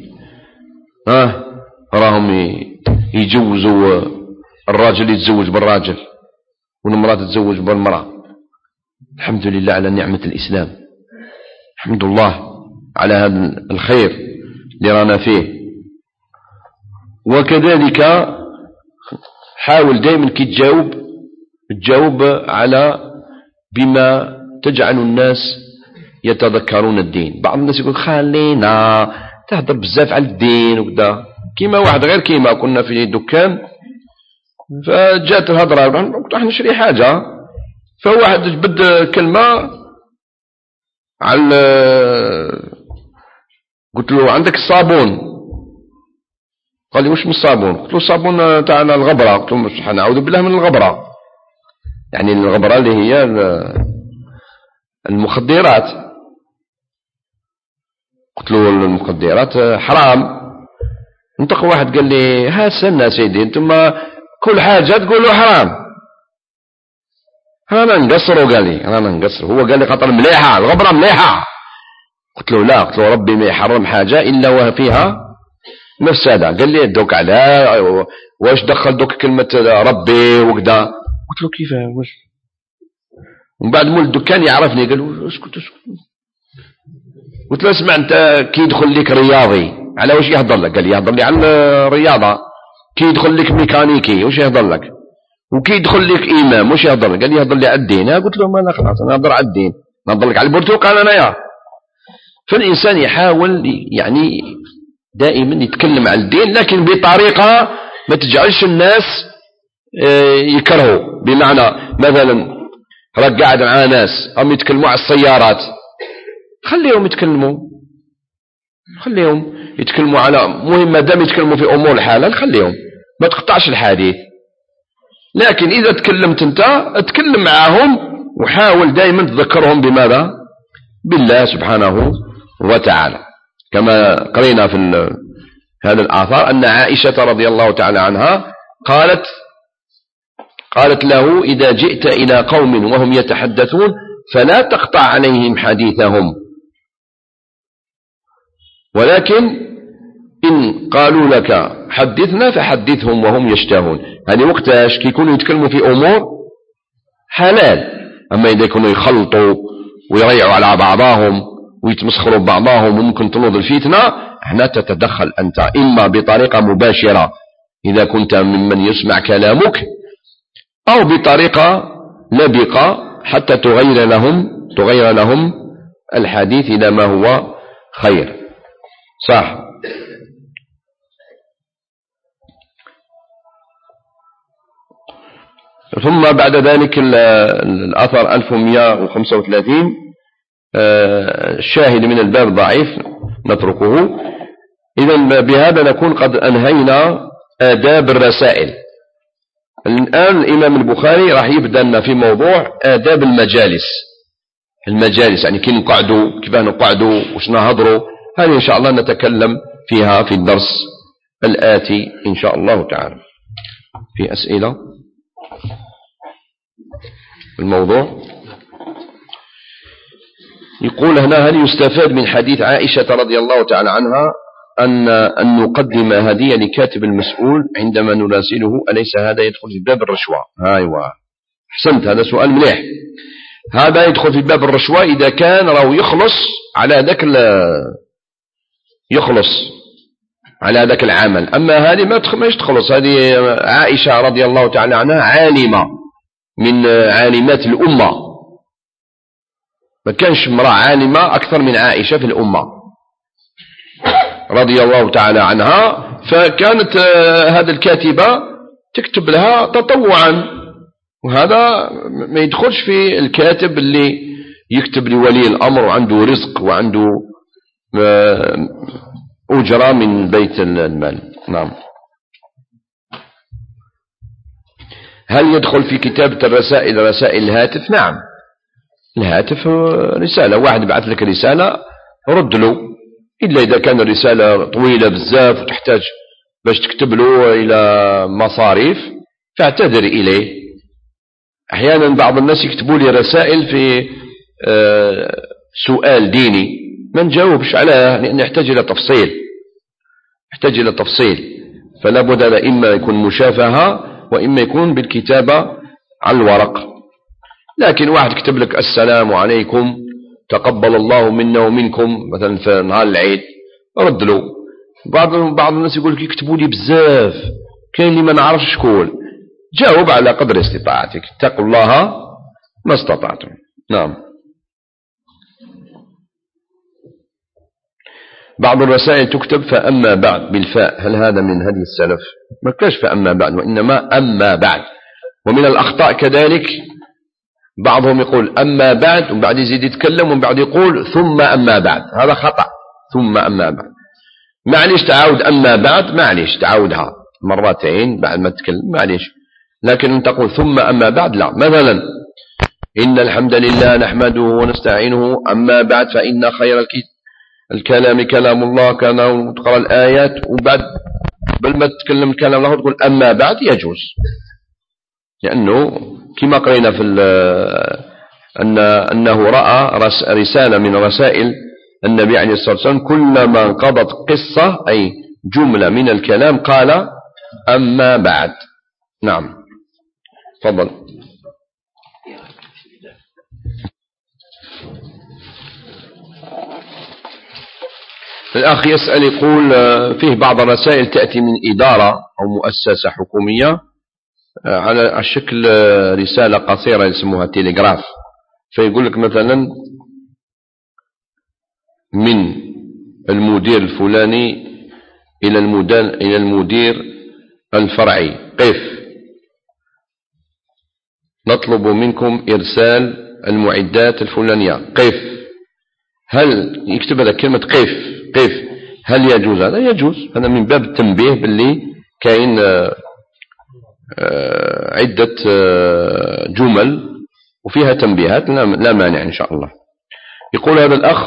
راهم يجوزوا الراجل يتزوج بالراجل والمرأة تتزوج بالمرأة. الحمد لله على نعمة الإسلام، الحمد لله على هذا الخير اللي رانا فيه. وكذلك حاول دائما كي تجاوب على بما تجعل الناس يتذكرون الدين. بعض الناس يقول خلينا تهضر بزاف على الدين وكذا، كيما واحد غير كيما كنا في دكان فجات الهضره راح نشري حاجه، فواحد جبد كلمه على قلت له عندك الصابون؟ قال لي وش من الصابون؟ قلت له الصابون تاعنا الغبره. قلت له نعوذ بالله من الغبره، يعني الغبره اللي هي المخدرات. قلت له المخدرات حرام. انطق واحد قال لي ها سنة سيدي انتم كل حاجة تقولوا حرام. انا نقصر، وقال لي انا نقصر. هو قال لي قطر مليحة، الغبرة مليحة. قلت له لا، قلت له ربي ما يحرم حاجة إلا وفيها مفسدة. قال لي دوك على واش دخل دوك كلمة ربي وكذا. قلت له كيف واش؟ ومن بعد مول الدكان يعرفني قال له اسكت. قلت له اسمع انت كي يدخل لك رياضي على واش يهضر لك؟ قال لي يهضر لي عن الرياضة. كي يدخل لك ميكانيكي واش يهضر لك؟ وكي يدخل لك إمام واش يهضر لك؟ قال لي يهضر لي على الدين. قلت له ما خلاص انا نهضر على الدين، نهضر لك على البرتقال انايا. فالإنسان يحاول يعني دائما يتكلم عن الدين، لكن بطريقة ما تجعلش الناس يكرهوا. بمعنى مثلا راك قاعد مع ناس هم يتكلموا على السيارات، خليهم يتكلموا، خليهم يتكلموا على مهم، ما دام يتكلموا في أمور الحلال خليهم، ما تقطعش الحديث. لكن إذا تكلمت أنت اتكلم معهم وحاول دائما تذكرهم بماذا؟ بالله سبحانه وتعالى. كما قرينا في هذا الآثار أن عائشة رضي الله تعالى عنها قالت له: إذا جئت إلى قوم وهم يتحدثون فلا تقطع عليهم حديثهم، ولكن إن قالوا لك حدثنا فحدثهم وهم يشتهون. هذه وقتاش كيكونوا يتكلموا في أمور حلال. أما إذا يكونوا يخلطوا ويريعوا على بعضهم ويتمسخروا ببعضهم وممكن تنوض الفتنة، هنا تتدخل أنت إما بطريقة مباشرة إذا كنت ممن يسمع كلامك، أو بطريقة لبقة حتى تغير لهم الحديث إلى ما هو خير. صح. ثم بعد ذلك الأثر 1135 الشاهد من الباب ضعيف نتركه. إذن بهذا نكون قد أنهينا آداب الرسائل. الآن الإمام البخاري راح يبدأ لنا في موضوع آداب المجالس. يعني كيف نقعدوا وش نهضروا، هذه إن شاء الله نتكلم فيها في الدرس الآتي إن شاء الله تعالى. في أسئلة الموضوع؟ يقول هنا: هل يستفاد من حديث عائشة رضي الله تعالى عنها أن نقدم هدية لكاتب المسؤول عندما نراسله، أليس هذا يدخل في باب الرشوة؟ أيوة، أحسنت، هذا سؤال مليح. هذا يدخل في باب الرشوة إذا كان راهو يخلص على ذاك العمل. أما هذه ما تخلص. هذه عائشة رضي الله تعالى عنها عالمة من عالمات الأمة، ما كانش امرأة عالمة أكثر من عائشة في الأمة رضي الله تعالى عنها. فكانت هذه الكاتبة تكتب لها تطوعا، وهذا ما يدخلش في الكاتب اللي يكتب لولي الأمر وعنده رزق وعنده أجرة من بيت المال. نعم. هل يدخل في كتابة الرسائل رسائل الهاتف؟ نعم، الهاتف رسالة، واحد بعث لك رسالة رد له، إلا إذا كان الرسالة طويلة بزاف وتحتاج باش تكتب له إلى مصاريف فاعتذر إليه. أحيانا بعض الناس يكتبوا لي رسائل في سؤال ديني ما نجاوبش عليه لأن يحتاج إلى تفصيل، فلا بد إما يكون مشافهة وإما يكون بالكتابة على الورق. لكن واحد كتب لك السلام عليكم تقبل الله منا ومنكم مثلا في نهار العيد، رد له. بعض الناس يقول لك يكتبوا لي بزاف، كاين اللي ما نعرفش شكون، جاوب على قدر استطاعتك، اتقوا الله ما استطعتم. نعم. بعض الرسائل تكتب فأما بعد بالفاء، هل هذا من هدي السلف؟ ما كاش فأما بعد، وإنما أما بعد. ومن الأخطاء كذلك بعضهم يقول أما بعد وبعد يزيد يتكلم وبعد يقول ثم أما بعد، هذا خطأ. ثم أما بعد معليش تعاود أما بعد، معليش تعاودها مرتين بعد ما تتكلم معليش، لكن أن تقول ثم أما بعد لا. مثلا إن الحمد لله نحمده ونستعينه، أما بعد فإن خير الكلام كلام الله، كان تقرأ الآيات وبعد بل ما تتكلم كلام الله تقول أما بعد، يجوز. لأنه كما قرينا في أنه رأى رسالة من رسائل النبي عليه الصلاة والسلام كلما انقضت قصة أي جملة من الكلام قال أما بعد. نعم، تفضل. الأخ يسأل يقول فيه بعض الرسائل تأتي من إدارة أو مؤسسة حكومية على الشكل رسالة قصيرة يسموها تيليغراف، فيقول لك مثلا من المدير الفلاني إلى المدير الفرعي قف، نطلب منكم إرسال المعدات الفلانية قف. هل يكتب هذا كلمة قف هل يجوز؟ هذا يجوز، هذا من باب التنبيه باللي كاين عدة جمل وفيها تنبيهات لا مانع إن شاء الله. يقول هذا الأخ: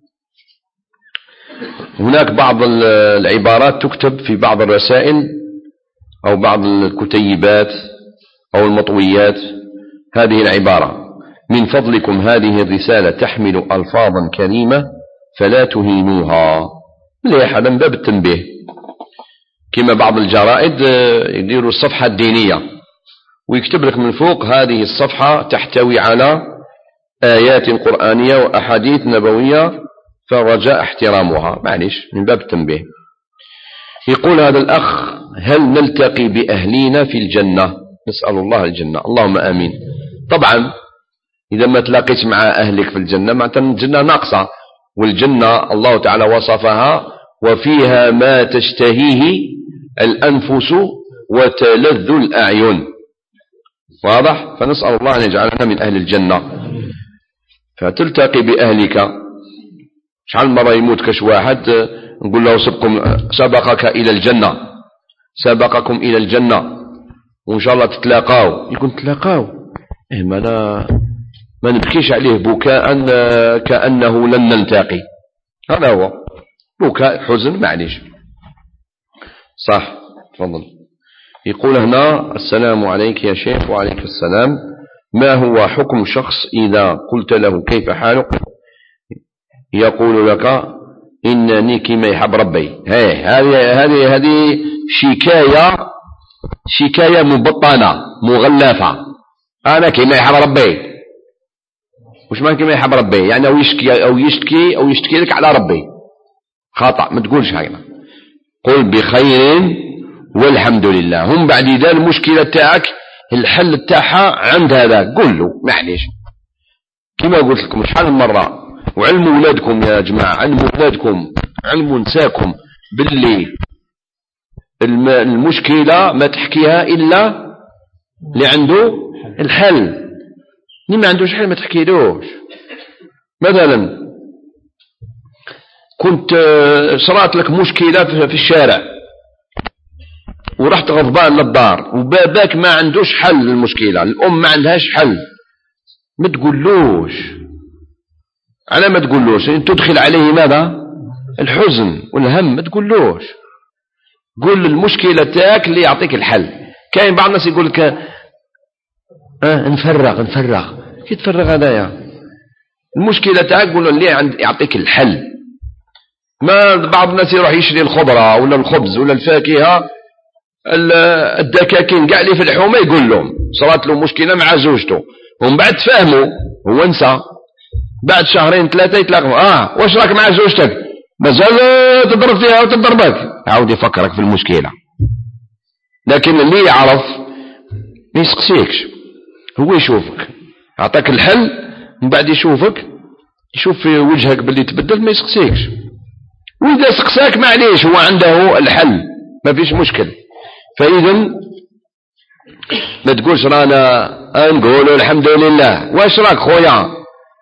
هناك بعض العبارات تكتب في بعض الرسائل أو بعض الكتيبات أو المطويات، هذه العبارة: من فضلكم هذه الرسالة تحمل ألفاظا كريمة فلا تهينوها. مليح، هذا من باب التنبيه. كما بعض الجرائد يديروا الصفحة الدينية ويكتب لك من فوق: هذه الصفحة تحتوي على آيات قرآنية وأحاديث نبوية فرجاء احترامها. معليش، من باب التنبيه. يقول هذا الأخ: هل نلتقي بأهلينا في الجنة؟ نسأل الله الجنة، اللهم آمين. طبعا إذا ما تلاقيت مع أهلك في الجنة معناتها الجنة ناقصة، والجنة الله تعالى وصفها: وفيها ما تشتهيه الأنفس وتلذ الأعين. واضح؟ فنسأل الله أن يجعلنا من أهل الجنة. فتلتقي بأهلك. شحال مرة يموت كش واحد نقول له: سبقك إلى الجنة، سبقكم إلى الجنة، وإن شاء الله تتلاقاو. يكون تلاقاو ما نبكيش عليه بكاء كأنه لن نلتقي. هذا هو بكاء حزن، معليش. صح، تفضل. يقول هنا: السلام عليك يا شيخ. وعليك السلام. ما هو حكم شخص إذا قلت له كيف حالك يقول لك إنني كما يحب ربي؟ هذه شكاية مبطنة مغلفة. أنا كما يحب ربي. وش معنى كما يحب ربي؟ يعني أو يشتكي لك على ربي. خطأ، ما تقولش هكذا. قل بخير والحمد لله. هم بعد إذا المشكلة تاعك الحل تاعها عند هذا قل له معليش. كما قلت لكم شحال من مرة، وعلموا ولادكم يا جماعة، علموا ولادكم، علموا نساكم باللي المشكلة ما تحكيها إلا اللي عنده الحل. اللي ما عندوش حل ما تحكيلوش. مثلا كنت صرات لك مشكلة في الشارع ورحت غضبان للدار وباباك ما عندوش حل للمشكلة، الأم ما عندهاش حل، ما تقولوش. على ما تقولوش تدخل عليه ماذا؟ الحزن والهم. ما تقولوش، قول المشكلة تاعك اللي يعطيك الحل. كاين بعض الناس يقول لك نفرغ. كي تفرغ هذايا المشكلة تاعك قول له اللي يعطيك الحل. ما بعض الناس يروح يشري الخضرة ولا الخبز ولا الفاكهة الدكاكين قاع لي في الحومة يقول لهم صارت له مشكلة مع زوجته، ومن بعد تفاهموا هو نسى. بعد شهرين ثلاثة يتلاقوا واش راك مع زوجتك؟ مازال تضرب فيها وتضربك. عاود يفكرك في المشكلة. لكن اللي يعرف ما يسقسيكش، هو يشوفك عطاك الحل، من بعد يشوفك يشوف في وجهك باللي تبدل ما يسقسيكش. وإذا سقساك معليش هو عنده الحل ما فيش مشكل. فإذا ما تقولش رانا نقولوا الحمد لله. واش راك خويا؟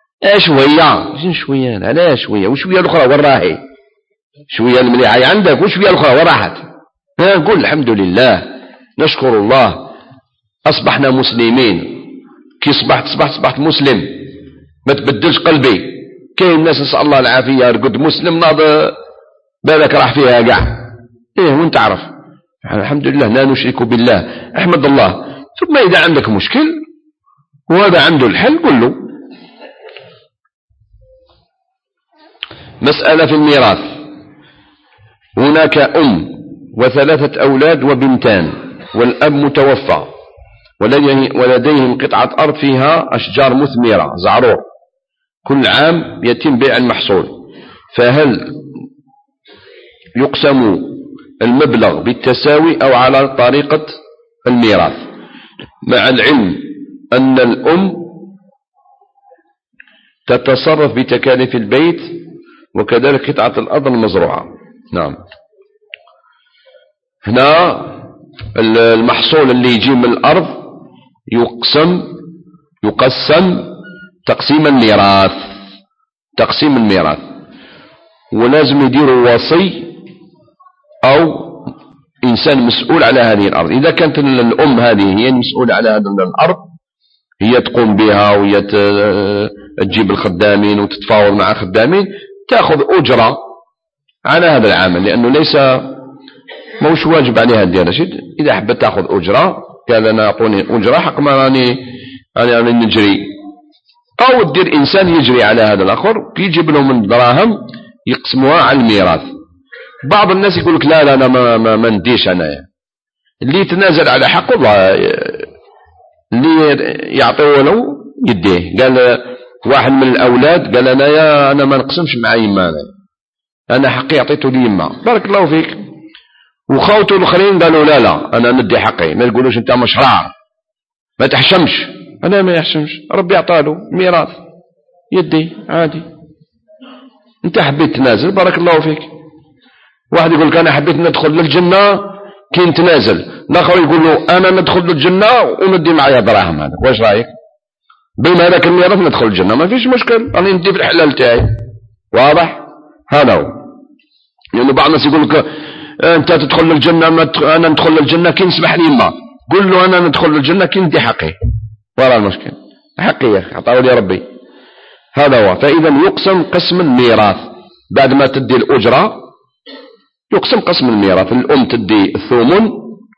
شوية لا شوية وشوية الأخرى وين راهي؟ شوية المليحة عندك وشوية الأخرى وين راحت؟ نقول الحمد لله نشكر الله أصبحنا مسلمين. كي صبحت مسلم ما تبدلش قلبي. كاين الناس نسأل الله العافية رقد مسلم ناض بالك راح فيها قاع وانت تعرف. الحمد لله لا نشرك بالله، احمد الله. ثم إذا عندك مشكل وهذا عنده الحل قل له. مسألة في الميراث. هناك أم وثلاثة أولاد وبنتان، والأب متوفى ولديهم قطعة أرض فيها أشجار مثمرة زعرور، كل عام يتم بيع المحصول. فهل يقسم المبلغ بالتساوي أو على طريقة الميراث، مع العلم أن الأم تتصرف بتكاليف البيت وكذلك قطعة الأرض المزروعة؟ نعم. هنا المحصول اللي يجي من الأرض يقسم يقسم تقسيم الميراث، تقسيم الميراث، ولازم يديروا وصي أو إنسان مسؤول على هذه الأرض. إذا كانت الأم هذه هي المسؤولة على هذه الأرض، هي تقوم بها وهي تجيب الخدامين وتتفاوض مع خدامين، تأخذ أجرة على هذا العمل، لأنه ليس موش واجب عليها ديال شيء. إذا حبت تأخذ أجرة قال أنا أعطوني أجرة حق ما راني نجري، أو تدير إنسان يجري على هذا الآخر يجيب لهم من دراهم يقسموها على الميراث. بعض الناس يقول لك لا أنا ما نديش أنا، اللي يتنازل على حقه الله اللي يعطيه له يديه. قال واحد من الأولاد قال أنا ما نقسمش مع يما، أنا حقي أعطيته ليما بارك الله فيك، وخوته الآخرين قالوا لا أنا ندي حقي. ما يقولوش أنت مشرار ما تحشمش، أنا ما يحشمش، ربي أعطاله ميراث يدي عادي. أنت حبيت تنازل بارك الله فيك. واحد يقول لك أنا حبيت ندخل للجنة كي نتنازل، الآخر يقول له أنا ندخل للجنة وندي معايا دراهم. هذا واش رأيك؟ بين هذاك الميراث ندخل الجنة ما فيش مشكل، أنا ندي في الحلال تاعي. واضح؟ هذا هو. لأنه بعض الناس يقول لك أنت تدخل للجنة أنا ندخل للجنة كي نسمح لي ما، قل له أنا ندخل للجنة كي ندي حقي. ولا المشكل حقي يا أخي عطاه لي ربي. هذا هو. فإذا يقسم قسم الميراث بعد ما تدي الأجرة، يقسم قسم الميراث. الأم تدي الثمن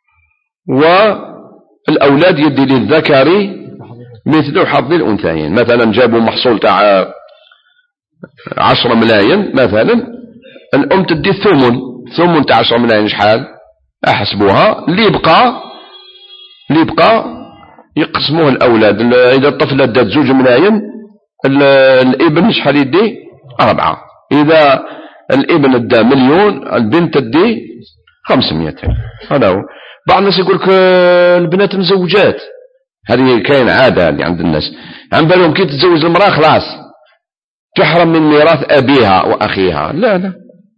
والأولاد يدي للذكر مثل حظ الأنثيين. مثلا جابوا محصول تاع 10 ملايين مثلا، الأم تدي الثمن تاع 10 ملايين شحال أحسبوها، اللي يبقى يقسموه الأولاد. إذا الطفلة دات 2 ملايين الابن شحال يدي 4. إذا الابن ادى 1,000,000 البنت تدي 500. هذا هو. بعض الناس يقول لك البنات مزوجات، هذه كاين عادة اللي عند الناس، عن بالهم كي تتزوج المرأة خلاص تحرم من ميراث أبيها وأخيها. لا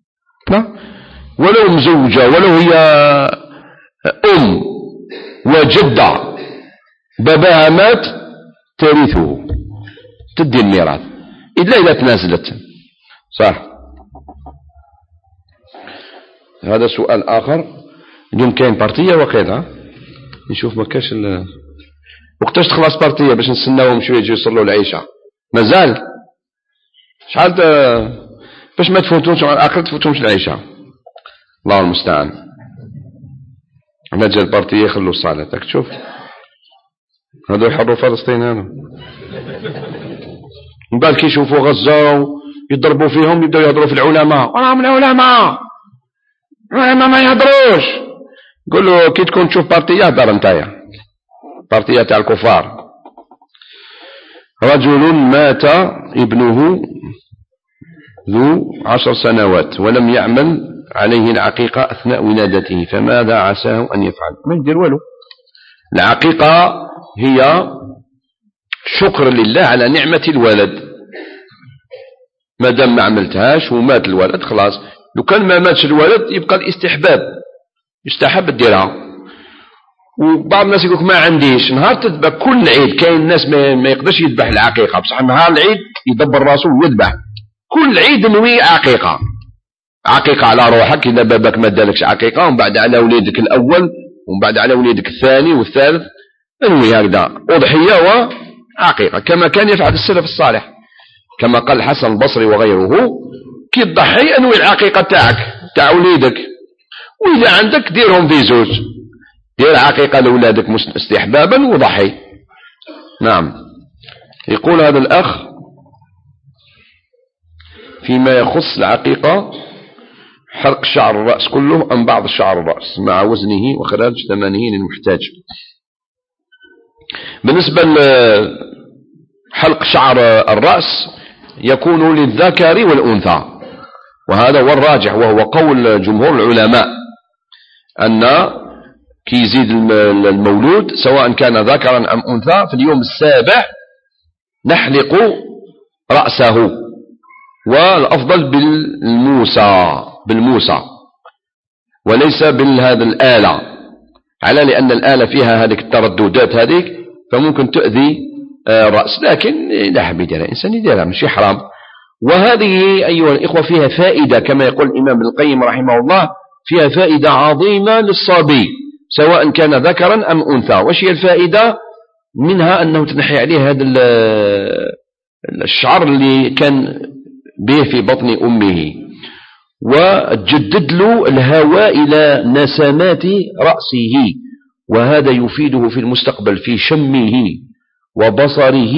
ولو مزوجة ولو هي أم وجدة باباها مات ترثه تدي الميراث إلا إذا تنازلت. صح. هذا سؤال آخر. اليوم كاين بارتية وقيلها نشوف ما كاش وقتاش تخلص بارتية باش نستناوهم شوية يجي يصلوا العيشة. مازال شحال باش ما تفوتوش على الأقل تفوتوش العيشة. الله المستعان. على جال بارتية خلوا الصلاة تاك تشوف هذو يحرروا فلسطين. هذا من بعد كي يشوفوا غزة يضربوا فيهم يبداو يهضروا في العلماء. راهم العلماء ما يهضروش. قول له كي تكون تشوف بارتية هضر نتايا، بارتية تاع الكفار. رجل مات ابنه ذو 10 سنوات ولم يعمل عليه العقيقة أثناء ولادته، فماذا عساه أن يفعل؟ ما يدير والو. العقيقة هي شكر لله على نعمة الولد. ما دام ما عملتهاش ومات الولد خلاص. لو كان ما ماتش الولد يبقى الاستحباب، يستحب ديرها. وبعض الناس يقولك ما عنديش نهار تذبح كل عيد. كاين الناس ما يقدرش يذبح العقيقة، بصح نهار العيد يدبر راسه ويذبح. كل عيد نوي عقيقة على روحك إذا بابك ما دالكش عقيقة، ومن بعد على وليدك الأول، ومن بعد على وليدك الثاني والثالث. انوي هكذا أضحية وعقيقة كما كان يفعل السلف الصالح، كما قال الحسن البصري وغيره. كي تضحي انوي العقيقة تاعك تاع وليدك، وإذا عندك ديرهم في 2، دير عقيقة لأولادك استحبابا وضحي. نعم. يقول هذا الأخ فيما يخص العقيقة حلق شعر الرأس كله أم بعض شعر الرأس مع وزنه وخراج ثمنه للمحتاج. بالنسبة لحلق شعر الرأس يكون للذكر والأنثى، وهذا هو الراجح وهو قول جمهور العلماء، أن كي يزيد المولود سواء كان ذكرا أم أنثى في اليوم السابع نحلق رأسه، والأفضل بالموسى وليس بهذا الآلة، على لأن الآلة فيها هذه الترددات هذه فممكن تؤذي الرأس، لكن لا حب يديرها إنسان يديرها ماشي حرام. وهذه أيها الإخوة فيها فائدة كما يقول الإمام ابن القيم رحمه الله، فيها فائدة عظيمة للصبي سواء كان ذكرا أم أنثى. وش هي الفائدة منها؟ أنه تنحي عليه هذا الشعر اللي كان به في بطن أمه، وتجدد له الهواء إلى نسمات رأسه، وهذا يفيده في المستقبل في شمه وبصره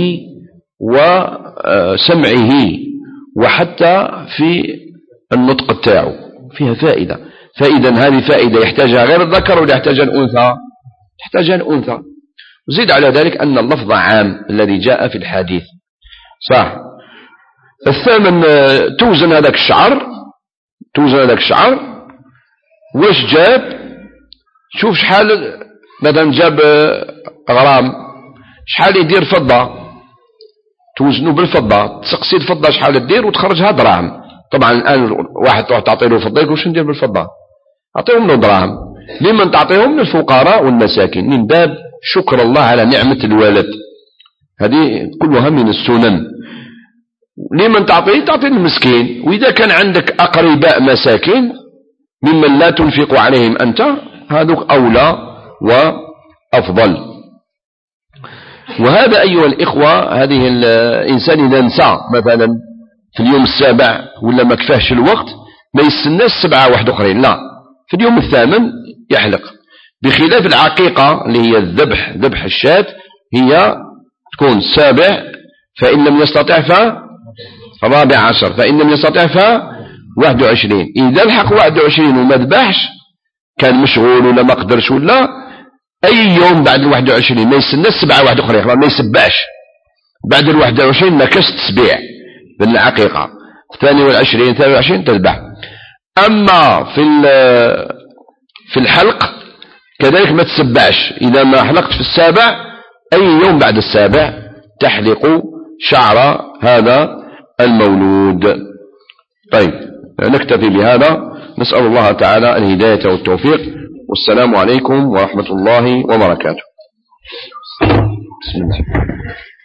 وسمعه وحتى في النطق بتاعه، فيها فائدة. فإذا هذه فائدة يحتاجها غير الذكر ولا يحتاجها الأنثى؟ يحتاجها الأنثى. وزيد على ذلك أن اللفظ عام الذي جاء في الحديث صح. الثامن توزن هذاك الشعر واش جاب، شوف شحال مثلا جاب غرام، شحال يدير فضة، توزنه بالفضة، تسقسي الفضة شحال تدير وتخرجها دراهم. طبعا الآن واحد تروح تعطي له فضة يقول شو ندير بالفضة؟ أعطيهم له دراهم. لمن تعطيهم؟ للفقراء والمساكين، من باب شكر الله على نعمة الوالد، هذه كلها من السنن. لمن تعطيه؟ تعطي المسكين. وإذا كان عندك أقرباء مساكين ممن لا تنفق عليهم أنت، هذوك أولى وأفضل. وهذا أيها الإخوة، هذه الإنسان إذا نسى مثلا في اليوم السابع ولا ما كفاهش الوقت ما يستناش 7 واحد أخرين، لا، في اليوم الثامن يحلق. بخلاف العقيقة اللي هي الذبح، ذبح الشاة، هي تكون 7، فإن لم يستطع ف14، فإن لم يستطع ف21. إذا الحق 21 وما ذبحش، كان مشغول ولا ما قدرش ولا أي يوم بعد 21 ما يستناش 7 واحد أخرين، ما يسبعش بعد 21 ما كاش تسبيع بالعقيقة. 22 23 تذبح. أما في الحلق كذلك ما تسبعش، إذا ما حلقت في السابع أي يوم بعد السابع تحلق شعر هذا المولود. طيب نكتفي بهذا، نسأل الله تعالى الهداية والتوفيق، والسلام عليكم ورحمة الله وبركاته. بسم الله.